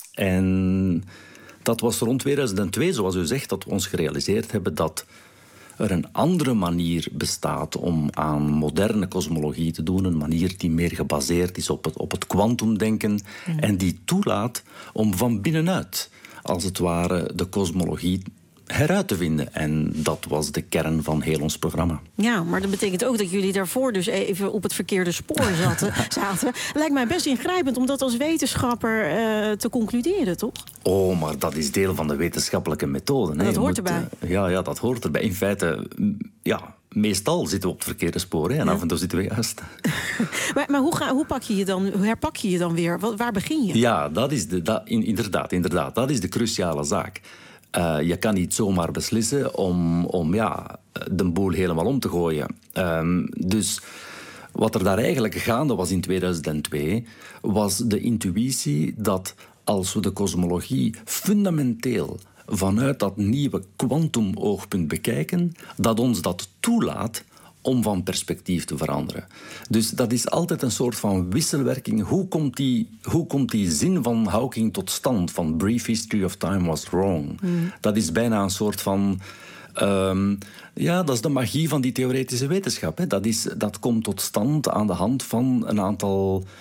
Speaker 14: En dat was rond tweeduizend twee, zoals u zegt, dat we ons gerealiseerd hebben dat er een andere manier bestaat om aan moderne kosmologie te doen. Een manier die meer gebaseerd is op het, op het kwantumdenken. Mm. En die toelaat om van binnenuit, als het ware, de kosmologie heruit te vinden. En dat was de kern van heel ons programma.
Speaker 3: Ja, maar dat betekent ook dat jullie daarvoor dus even op het verkeerde spoor zaten. zaten. Lijkt mij best ingrijpend om dat als wetenschapper uh, te concluderen, toch?
Speaker 14: Oh, maar dat is deel van de wetenschappelijke methode.
Speaker 3: Dat
Speaker 14: hè.
Speaker 3: hoort
Speaker 14: moet,
Speaker 3: erbij.
Speaker 14: Uh, ja, ja, dat hoort erbij. In feite, ja, meestal zitten we op het verkeerde spoor. Hè, en ja. af en toe zitten we juist.
Speaker 3: maar maar hoe, ga, hoe, pak je je dan, hoe herpak je je dan weer? Wat, waar begin je?
Speaker 14: Ja, dat is de, dat, inderdaad, inderdaad. Dat is de cruciale zaak. Uh, je kan niet zomaar beslissen om, om ja, de boel helemaal om te gooien. Um, dus wat er daar eigenlijk gaande was in tweeduizend twee... was de intuïtie dat als we de kosmologie fundamenteel vanuit dat nieuwe kwantumoogpunt bekijken, dat ons dat toelaat om van perspectief te veranderen. Dus dat is altijd een soort van wisselwerking. Hoe komt die, hoe komt die zin van Hawking tot stand? Van Brief History of Time was wrong. Mm. Dat is bijna een soort van... Um, ja, dat is de magie van die theoretische wetenschap. Hè. Dat, is, dat komt tot stand aan de hand van een aantal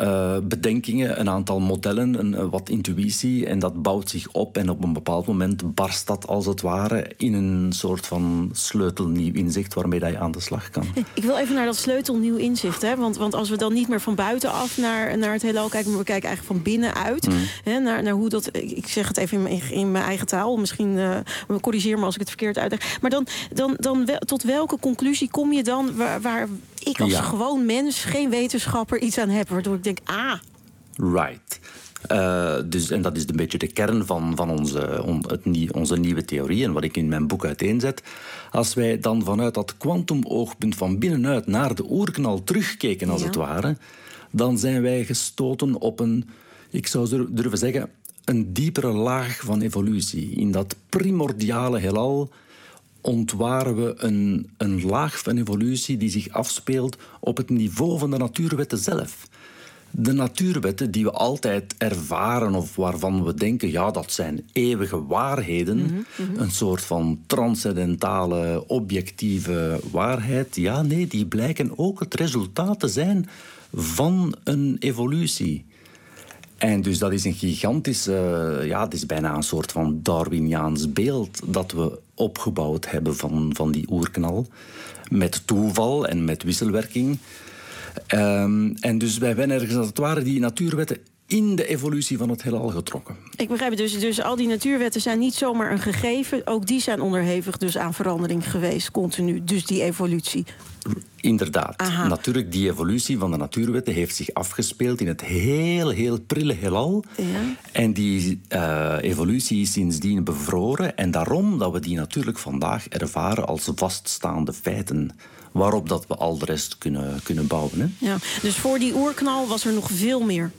Speaker 14: uh, bedenkingen, een aantal modellen, een, uh, wat intuïtie. En dat bouwt zich op en op een bepaald moment barst dat als het ware in een soort van sleutelnieuw inzicht waarmee dat je aan de slag kan.
Speaker 3: Ik wil even naar dat sleutelnieuw inzicht. Hè? Want, want als we dan niet meer van buitenaf naar, naar het heelal kijken, maar we kijken eigenlijk van binnenuit. Mm. Hè, naar, naar hoe dat, ik zeg het even in mijn, in mijn eigen taal. Misschien uh, corrigeer me als ik het verkeerd uitleg. Maar dan, dan, dan wel, tot welke conclusie kom je dan waar, waar ik als ja. gewoon mens, geen wetenschapper, iets aan heb? Waardoor ik denk, ah...
Speaker 14: Right. Uh, dus, en dat is een beetje de kern van, van onze, on, het, onze nieuwe theorie en wat ik in mijn boek uiteenzet. Als wij dan vanuit dat kwantumoogpunt van binnenuit naar de oerknal terugkeken, als ja. het ware, dan zijn wij gestoten op een, ik zou durven zeggen, een diepere laag van evolutie. In dat primordiale heelal ontwaren we een, een laag van evolutie die zich afspeelt op het niveau van de natuurwetten zelf. De natuurwetten die we altijd ervaren of waarvan we denken, ja, dat zijn eeuwige waarheden, mm-hmm, mm-hmm. een soort van transcendentale, objectieve waarheid, ja, nee, die blijken ook het resultaat te zijn van een evolutie. En dus dat is een gigantische, ja, het is bijna een soort van Darwiniaans beeld dat we opgebouwd hebben van, van die oerknal, met toeval en met wisselwerking. Um, en dus wij zijn ergens als het ware die natuurwetten in de evolutie van het heelal getrokken.
Speaker 3: Ik begrijp het dus. Dus al die natuurwetten zijn niet zomaar een gegeven. Ook die zijn onderhevig dus aan verandering geweest, continu. Dus die evolutie.
Speaker 14: Inderdaad. Aha. Natuurlijk, die evolutie van de natuurwetten heeft zich afgespeeld in het heel, heel prille heelal. Ja. En die uh, evolutie is sindsdien bevroren. En daarom dat we die natuurlijk vandaag ervaren als vaststaande feiten, waarop dat we al de rest kunnen, kunnen bouwen. Hè?
Speaker 3: Ja, dus voor die oerknal was er nog veel meer.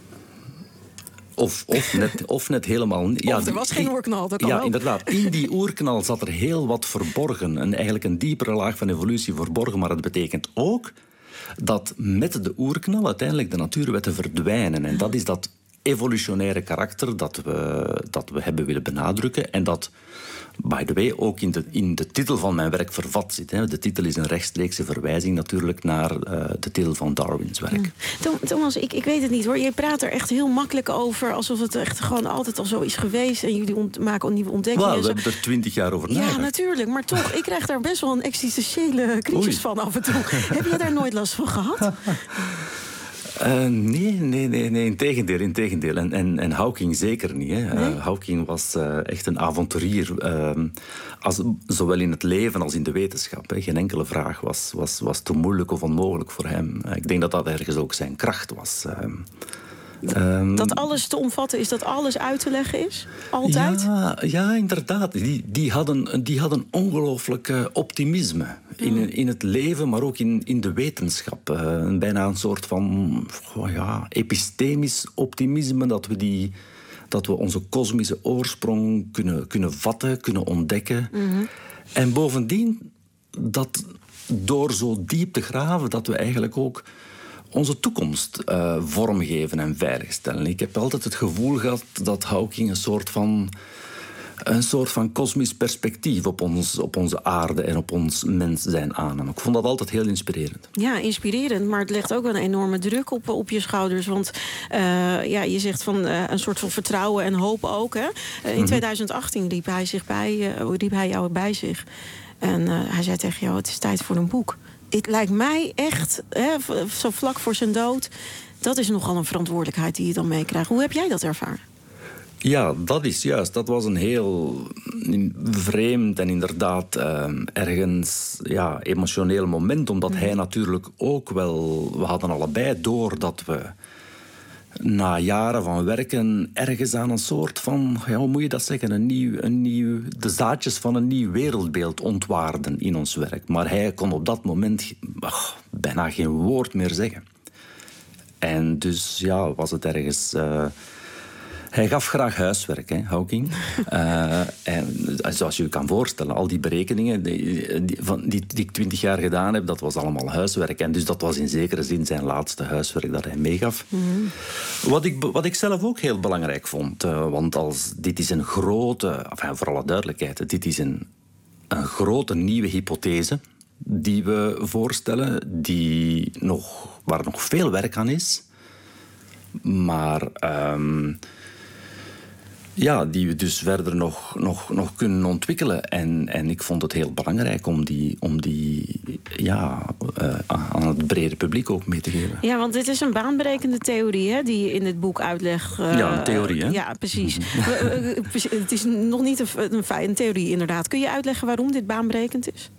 Speaker 14: Of, of, net, of net helemaal niet.
Speaker 3: Ja, of er was geen oerknal, dat kan
Speaker 14: Ja,
Speaker 3: ook.
Speaker 14: inderdaad. In die oerknal zat er heel wat verborgen. En eigenlijk een diepere laag van evolutie verborgen. Maar het betekent ook dat met de oerknal uiteindelijk de natuurwetten verdwijnen. En dat is dat evolutionaire karakter dat we, dat we hebben willen benadrukken. En dat, by the way, ook in de, in de titel van mijn werk vervat zit. Hè. De titel is een rechtstreekse verwijzing natuurlijk naar uh, de titel van Darwins werk.
Speaker 3: Hmm. Thomas, ik, ik weet het niet hoor. Je praat er echt heel makkelijk over, alsof het echt gewoon altijd al zo is geweest. En jullie ont- maken nieuwe ontdekkingen.
Speaker 14: Well, we hebben er twintig jaar over nagedacht.
Speaker 3: Ja, natuurlijk. Maar toch, ik krijg daar best wel een existentiële crisis Oei. van af en toe. Heb je daar nooit last van gehad?
Speaker 14: Uh, nee, nee, nee, nee, integendeel, integendeel. En, en, en Hawking zeker niet. Hè. Nee? Uh, Hawking was uh, echt een avonturier, uh, als, zowel in het leven als in de wetenschap. Hè. Geen enkele vraag was, was, was te moeilijk of onmogelijk voor hem. Uh, ik denk dat dat ergens ook zijn kracht was. Uh, Um,
Speaker 3: dat alles te omvatten is, dat alles uit te leggen is? Altijd?
Speaker 14: Ja, ja inderdaad. Die, die hadden, die hadden ongelooflijk uh, optimisme in, mm. in het leven, maar ook in, in de wetenschap. Uh, bijna een soort van oh ja, epistemisch optimisme, dat we, die, dat we onze kosmische oorsprong kunnen, kunnen vatten, kunnen ontdekken. Mm-hmm. En bovendien, dat door zo diep te graven, dat we eigenlijk ook onze toekomst uh, vormgeven en veiligstellen. Ik heb altijd het gevoel gehad dat Hawking een soort van een soort van kosmisch perspectief op, ons, op onze aarde en op ons mens zijn aannam. Ik vond dat altijd heel inspirerend.
Speaker 3: Ja, inspirerend, maar het legt ook wel een enorme druk op, op je schouders. Want uh, ja, je zegt van uh, een soort van vertrouwen en hoop ook. Hè? Uh, in mm-hmm. twintig achttien riep hij, zich bij, uh, riep hij jou bij zich. En uh, hij zei tegen jou, het is tijd voor een boek. Het lijkt mij echt, hè, zo vlak voor zijn dood, dat is nogal een verantwoordelijkheid die je dan meekrijgt. Hoe heb jij dat ervaren?
Speaker 14: Ja, dat is juist. Dat was een heel vreemd en inderdaad uh, ergens ja, emotioneel moment. Omdat mm. hij natuurlijk ook wel... We hadden allebei door dat we na jaren van werken ergens aan een soort van... Ja, hoe moet je dat zeggen? Een nieuw, een nieuw, de zaadjes van een nieuw wereldbeeld ontwaarden in ons werk. Maar hij kon op dat moment ach, bijna geen woord meer zeggen. En dus ja, was het ergens... Uh, Hij gaf graag huiswerk, hè, Hawking. uh, en zoals je je kan voorstellen, al die berekeningen die, die, van, die, die ik twintig jaar gedaan heb, dat was allemaal huiswerk. En dus dat was in zekere zin zijn laatste huiswerk dat hij meegaf. Mm-hmm. Wat, ik, wat ik zelf ook heel belangrijk vond. Uh, want als, dit is een grote, enfin, voor alle duidelijkheid, dit is een, een grote nieuwe hypothese die we voorstellen, die nog, waar nog veel werk aan is. maar um, ja, die we dus verder nog, nog, nog kunnen ontwikkelen. En, en ik vond het heel belangrijk om die, om die ja, uh, aan het brede publiek ook mee te geven.
Speaker 3: Ja, want dit is een baanbrekende theorie, hè, die je in het boek uitlegt. Uh,
Speaker 14: ja, een theorie, hè?
Speaker 3: Ja, precies. Het is nog niet een, een, een theorie, inderdaad. Kun je uitleggen waarom dit baanbrekend is?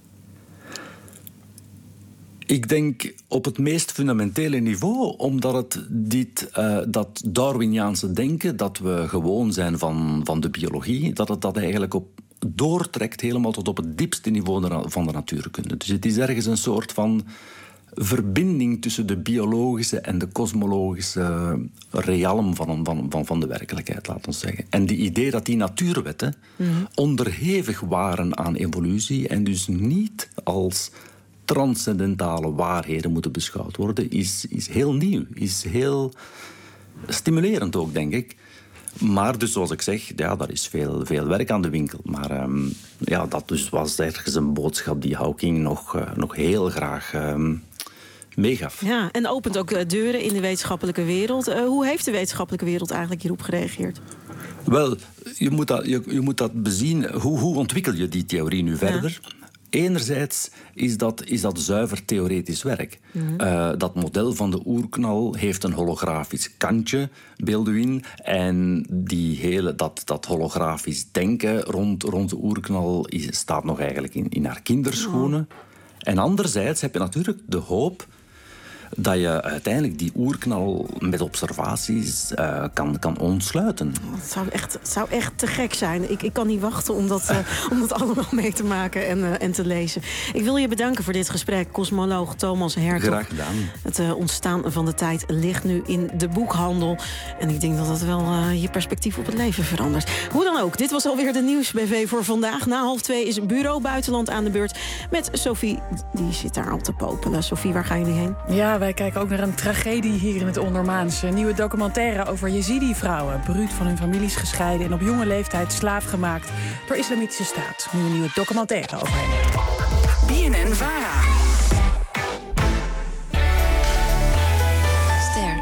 Speaker 14: Ik denk op het meest fundamentele niveau, omdat het dit, uh, dat Darwiniaanse denken, dat we gewoon zijn van, van de biologie, dat het dat eigenlijk op doortrekt helemaal tot op het diepste niveau van de natuurkunde. Dus het is ergens een soort van verbinding tussen de biologische en de kosmologische realm van, van, van, van de werkelijkheid, laten we zeggen. En die idee dat die natuurwetten mm-hmm. onderhevig waren aan evolutie en dus niet als transcendentale waarheden moeten beschouwd worden, is, is heel nieuw. Is heel stimulerend ook, denk ik. Maar dus, zoals ik zeg, ja, daar is veel, veel werk aan de winkel. Maar um, ja, dat dus was ergens een boodschap die Hawking nog, uh, nog heel graag um, meegaf.
Speaker 3: Ja, en opent ook uh, deuren in de wetenschappelijke wereld. Uh, hoe heeft de wetenschappelijke wereld eigenlijk hierop gereageerd?
Speaker 14: Wel, je moet dat, je, je moet dat bezien. Hoe, hoe ontwikkel je die theorie nu verder? Ja. Enerzijds is dat, is dat zuiver theoretisch werk. Mm-hmm. Uh, dat model van de oerknal heeft een holografisch kantje, beelden we in. En die hele, dat, dat holografisch denken rond, rond de oerknal is, staat nog eigenlijk in, in haar kinderschoenen. Oh. En anderzijds heb je natuurlijk de hoop dat je uiteindelijk die oerknal met observaties uh, kan, kan ontsluiten.
Speaker 3: Het zou echt, het zou echt te gek zijn. Ik, ik kan niet wachten om dat, uh, om dat allemaal mee te maken en, uh, en te lezen. Ik wil je bedanken voor dit gesprek, kosmoloog Thomas Hertog.
Speaker 14: Graag gedaan.
Speaker 3: Het uh, ontstaan van de tijd ligt nu in de boekhandel. En ik denk dat dat wel uh, je perspectief op het leven verandert. Hoe dan ook, dit was alweer de Nieuws-B V voor vandaag. Na half twee is Bureau Buitenland aan de beurt met Sophie. Die zit daar al te popelen. Sophie, waar gaan jullie heen?
Speaker 6: Ja, wij kijken ook naar een tragedie hier in het Ondermaanse. Een nieuwe documentaire over Jezidi-vrouwen. Bruut van hun families gescheiden en op jonge leeftijd slaaf gemaakt door Islamitische Staat. Nu een nieuwe documentaire over hen.
Speaker 22: B N N Vara.
Speaker 7: Ster.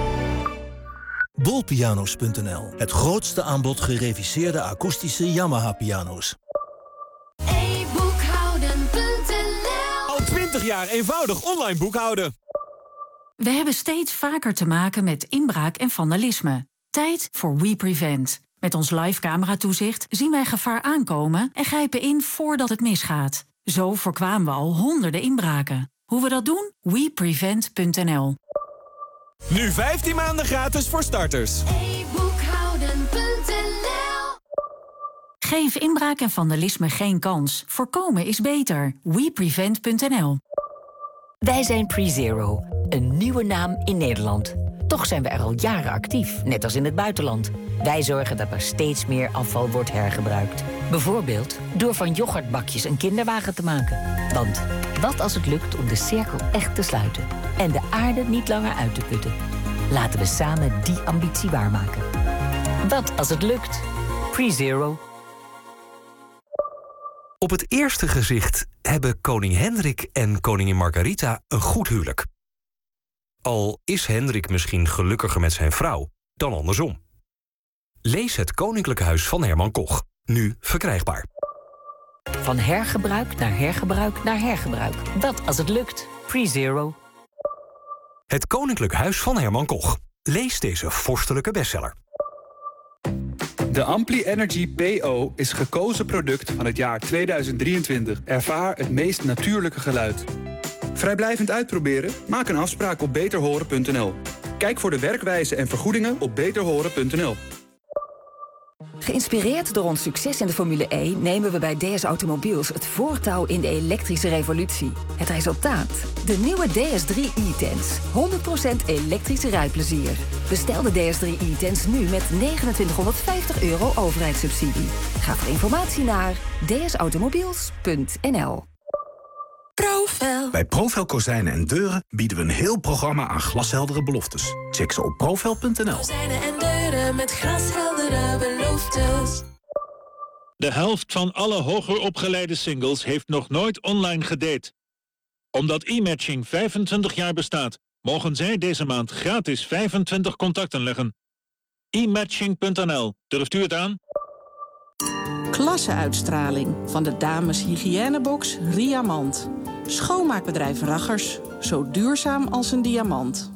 Speaker 7: Bolpianos punt n l. Het grootste aanbod gereviseerde akoestische Yamaha-piano's.
Speaker 8: e boekhouden punt n l.
Speaker 17: Al twintig jaar eenvoudig online boekhouden.
Speaker 18: We hebben steeds vaker te maken met inbraak en vandalisme. Tijd voor WePrevent. Met ons live cameratoezicht zien wij gevaar aankomen en grijpen in voordat het misgaat. Zo voorkwamen we al honderden inbraken. Hoe we dat doen? we prevent punt n l.
Speaker 17: Nu vijftien maanden gratis voor starters.
Speaker 8: e boekhouden punt n l.
Speaker 18: Geef inbraak en vandalisme geen kans. Voorkomen is beter. we prevent punt n l.
Speaker 19: Wij zijn PreZero, een nieuwe naam in Nederland. Toch zijn we er al jaren actief, net als in het buitenland. Wij zorgen dat er steeds meer afval wordt hergebruikt. Bijvoorbeeld door van yoghurtbakjes een kinderwagen te maken. Want wat als het lukt om de cirkel echt te sluiten en de aarde niet langer uit te putten? Laten we samen die ambitie waarmaken. Wat als het lukt? PreZero. Op het eerste gezicht hebben koning Hendrik en koningin Margaritha een goed huwelijk. Al is Hendrik misschien gelukkiger met zijn vrouw dan andersom. Lees Het Koninklijke Huis van Herman Koch, nu verkrijgbaar. Van hergebruik naar hergebruik naar hergebruik. Wat als het lukt? PreZero. Het Koninklijk Huis van Herman Koch. Lees deze vorstelijke bestseller.
Speaker 22: De Ampli Energy P O is gekozen product van het jaar tweeduizend drieëntwintig. Ervaar het meest natuurlijke geluid. Vrijblijvend uitproberen? Maak een afspraak op beter horen punt n l. Kijk voor de werkwijze en vergoedingen op beter horen punt n l.
Speaker 20: Geïnspireerd door ons succes in de Formule E nemen we bij D S Automobiels het voortouw in de elektrische revolutie. Het resultaat? De nieuwe D S drie e-Tense. honderd procent elektrische rijplezier. Bestel de D S drie e-Tense nu met negenentwintighonderdvijftig euro overheidssubsidie. Ga voor informatie naar d s automobiels punt n l.
Speaker 7: Profel. Bij Profel Kozijnen en Deuren bieden we een heel programma aan glasheldere beloftes. Check ze op profel punt n l.
Speaker 8: Kozijnen en deuren met glasheldere beloftes.
Speaker 21: De helft van alle hoger opgeleide singles heeft nog nooit online gedate. Omdat e-matching vijfentwintig jaar bestaat, mogen zij deze maand gratis vijfentwintig contacten leggen. e matching punt n l. Durft u het aan?
Speaker 1: Klasse-uitstraling van de dames hygiënebox Riamant. Schoonmaakbedrijf Raggers, zo duurzaam als een diamant.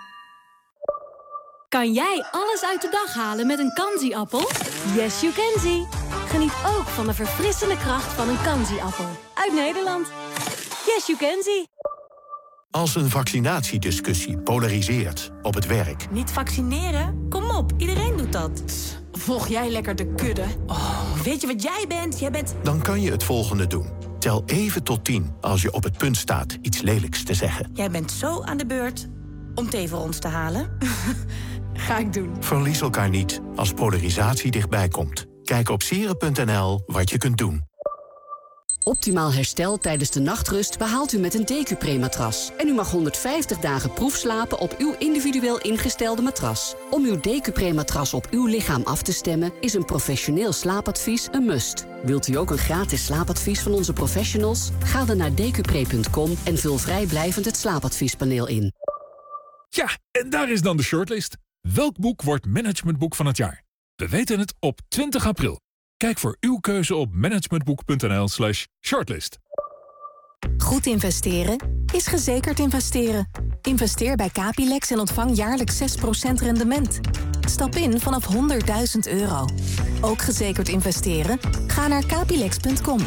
Speaker 2: Kan jij alles uit de dag halen met een Kanzi-appel? Yes, you can see. Geniet ook van de verfrissende kracht van een Kanzi-appel. Uit Nederland. Yes, you can see.
Speaker 23: Als een vaccinatiediscussie polariseert op het werk.
Speaker 24: Niet vaccineren? Kom op, iedereen doet dat.
Speaker 1: Volg jij lekker de kudde?
Speaker 24: Oh, weet je wat jij bent? Jij bent...
Speaker 23: Dan kan je het volgende doen. Tel even tot tien als je op het punt staat iets lelijks te zeggen.
Speaker 24: Jij bent zo aan de beurt om thee voor ons te halen.
Speaker 1: Ga ik doen.
Speaker 23: Verlies elkaar niet als polarisatie dichtbij komt. Kijk op sieren punt n l wat je kunt doen.
Speaker 25: Optimaal herstel tijdens de nachtrust behaalt u met een Decupre-matras. En u mag honderdvijftig dagen proefslapen op uw individueel ingestelde matras. Om uw Decupre-matras op uw lichaam af te stemmen is een professioneel slaapadvies een must. Wilt u ook een gratis slaapadvies van onze professionals? Ga dan naar decupre punt com en vul vrijblijvend het slaapadviespaneel in.
Speaker 26: Ja, en daar is dan de shortlist. Welk boek wordt managementboek van het jaar? We weten het op twintig april. Kijk voor uw keuze op managementboek punt n l slash shortlist.
Speaker 27: Goed investeren is gezekerd investeren. Investeer bij Capilex en ontvang jaarlijks zes procent rendement. Stap in vanaf honderdduizend euro. Ook gezekerd investeren? Ga naar capilex punt com.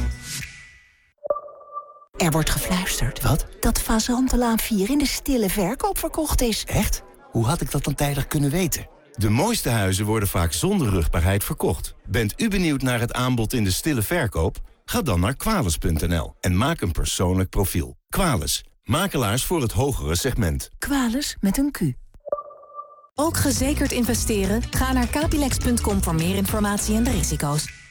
Speaker 28: Er wordt gefluisterd.
Speaker 29: Wat?
Speaker 28: Dat Fazantelaan vier in de stille verkoop verkocht is.
Speaker 29: Echt? Hoe had ik dat dan tijdig kunnen weten?
Speaker 30: De mooiste huizen worden vaak zonder rugbaarheid verkocht. Bent u benieuwd naar het aanbod in de stille verkoop? Ga dan naar kwales punt n l en maak een persoonlijk profiel. Kwales, makelaars voor het hogere segment.
Speaker 28: Kwales met een Q.
Speaker 27: Ook gezekerd investeren? Ga naar capilex punt com voor meer informatie en de risico's.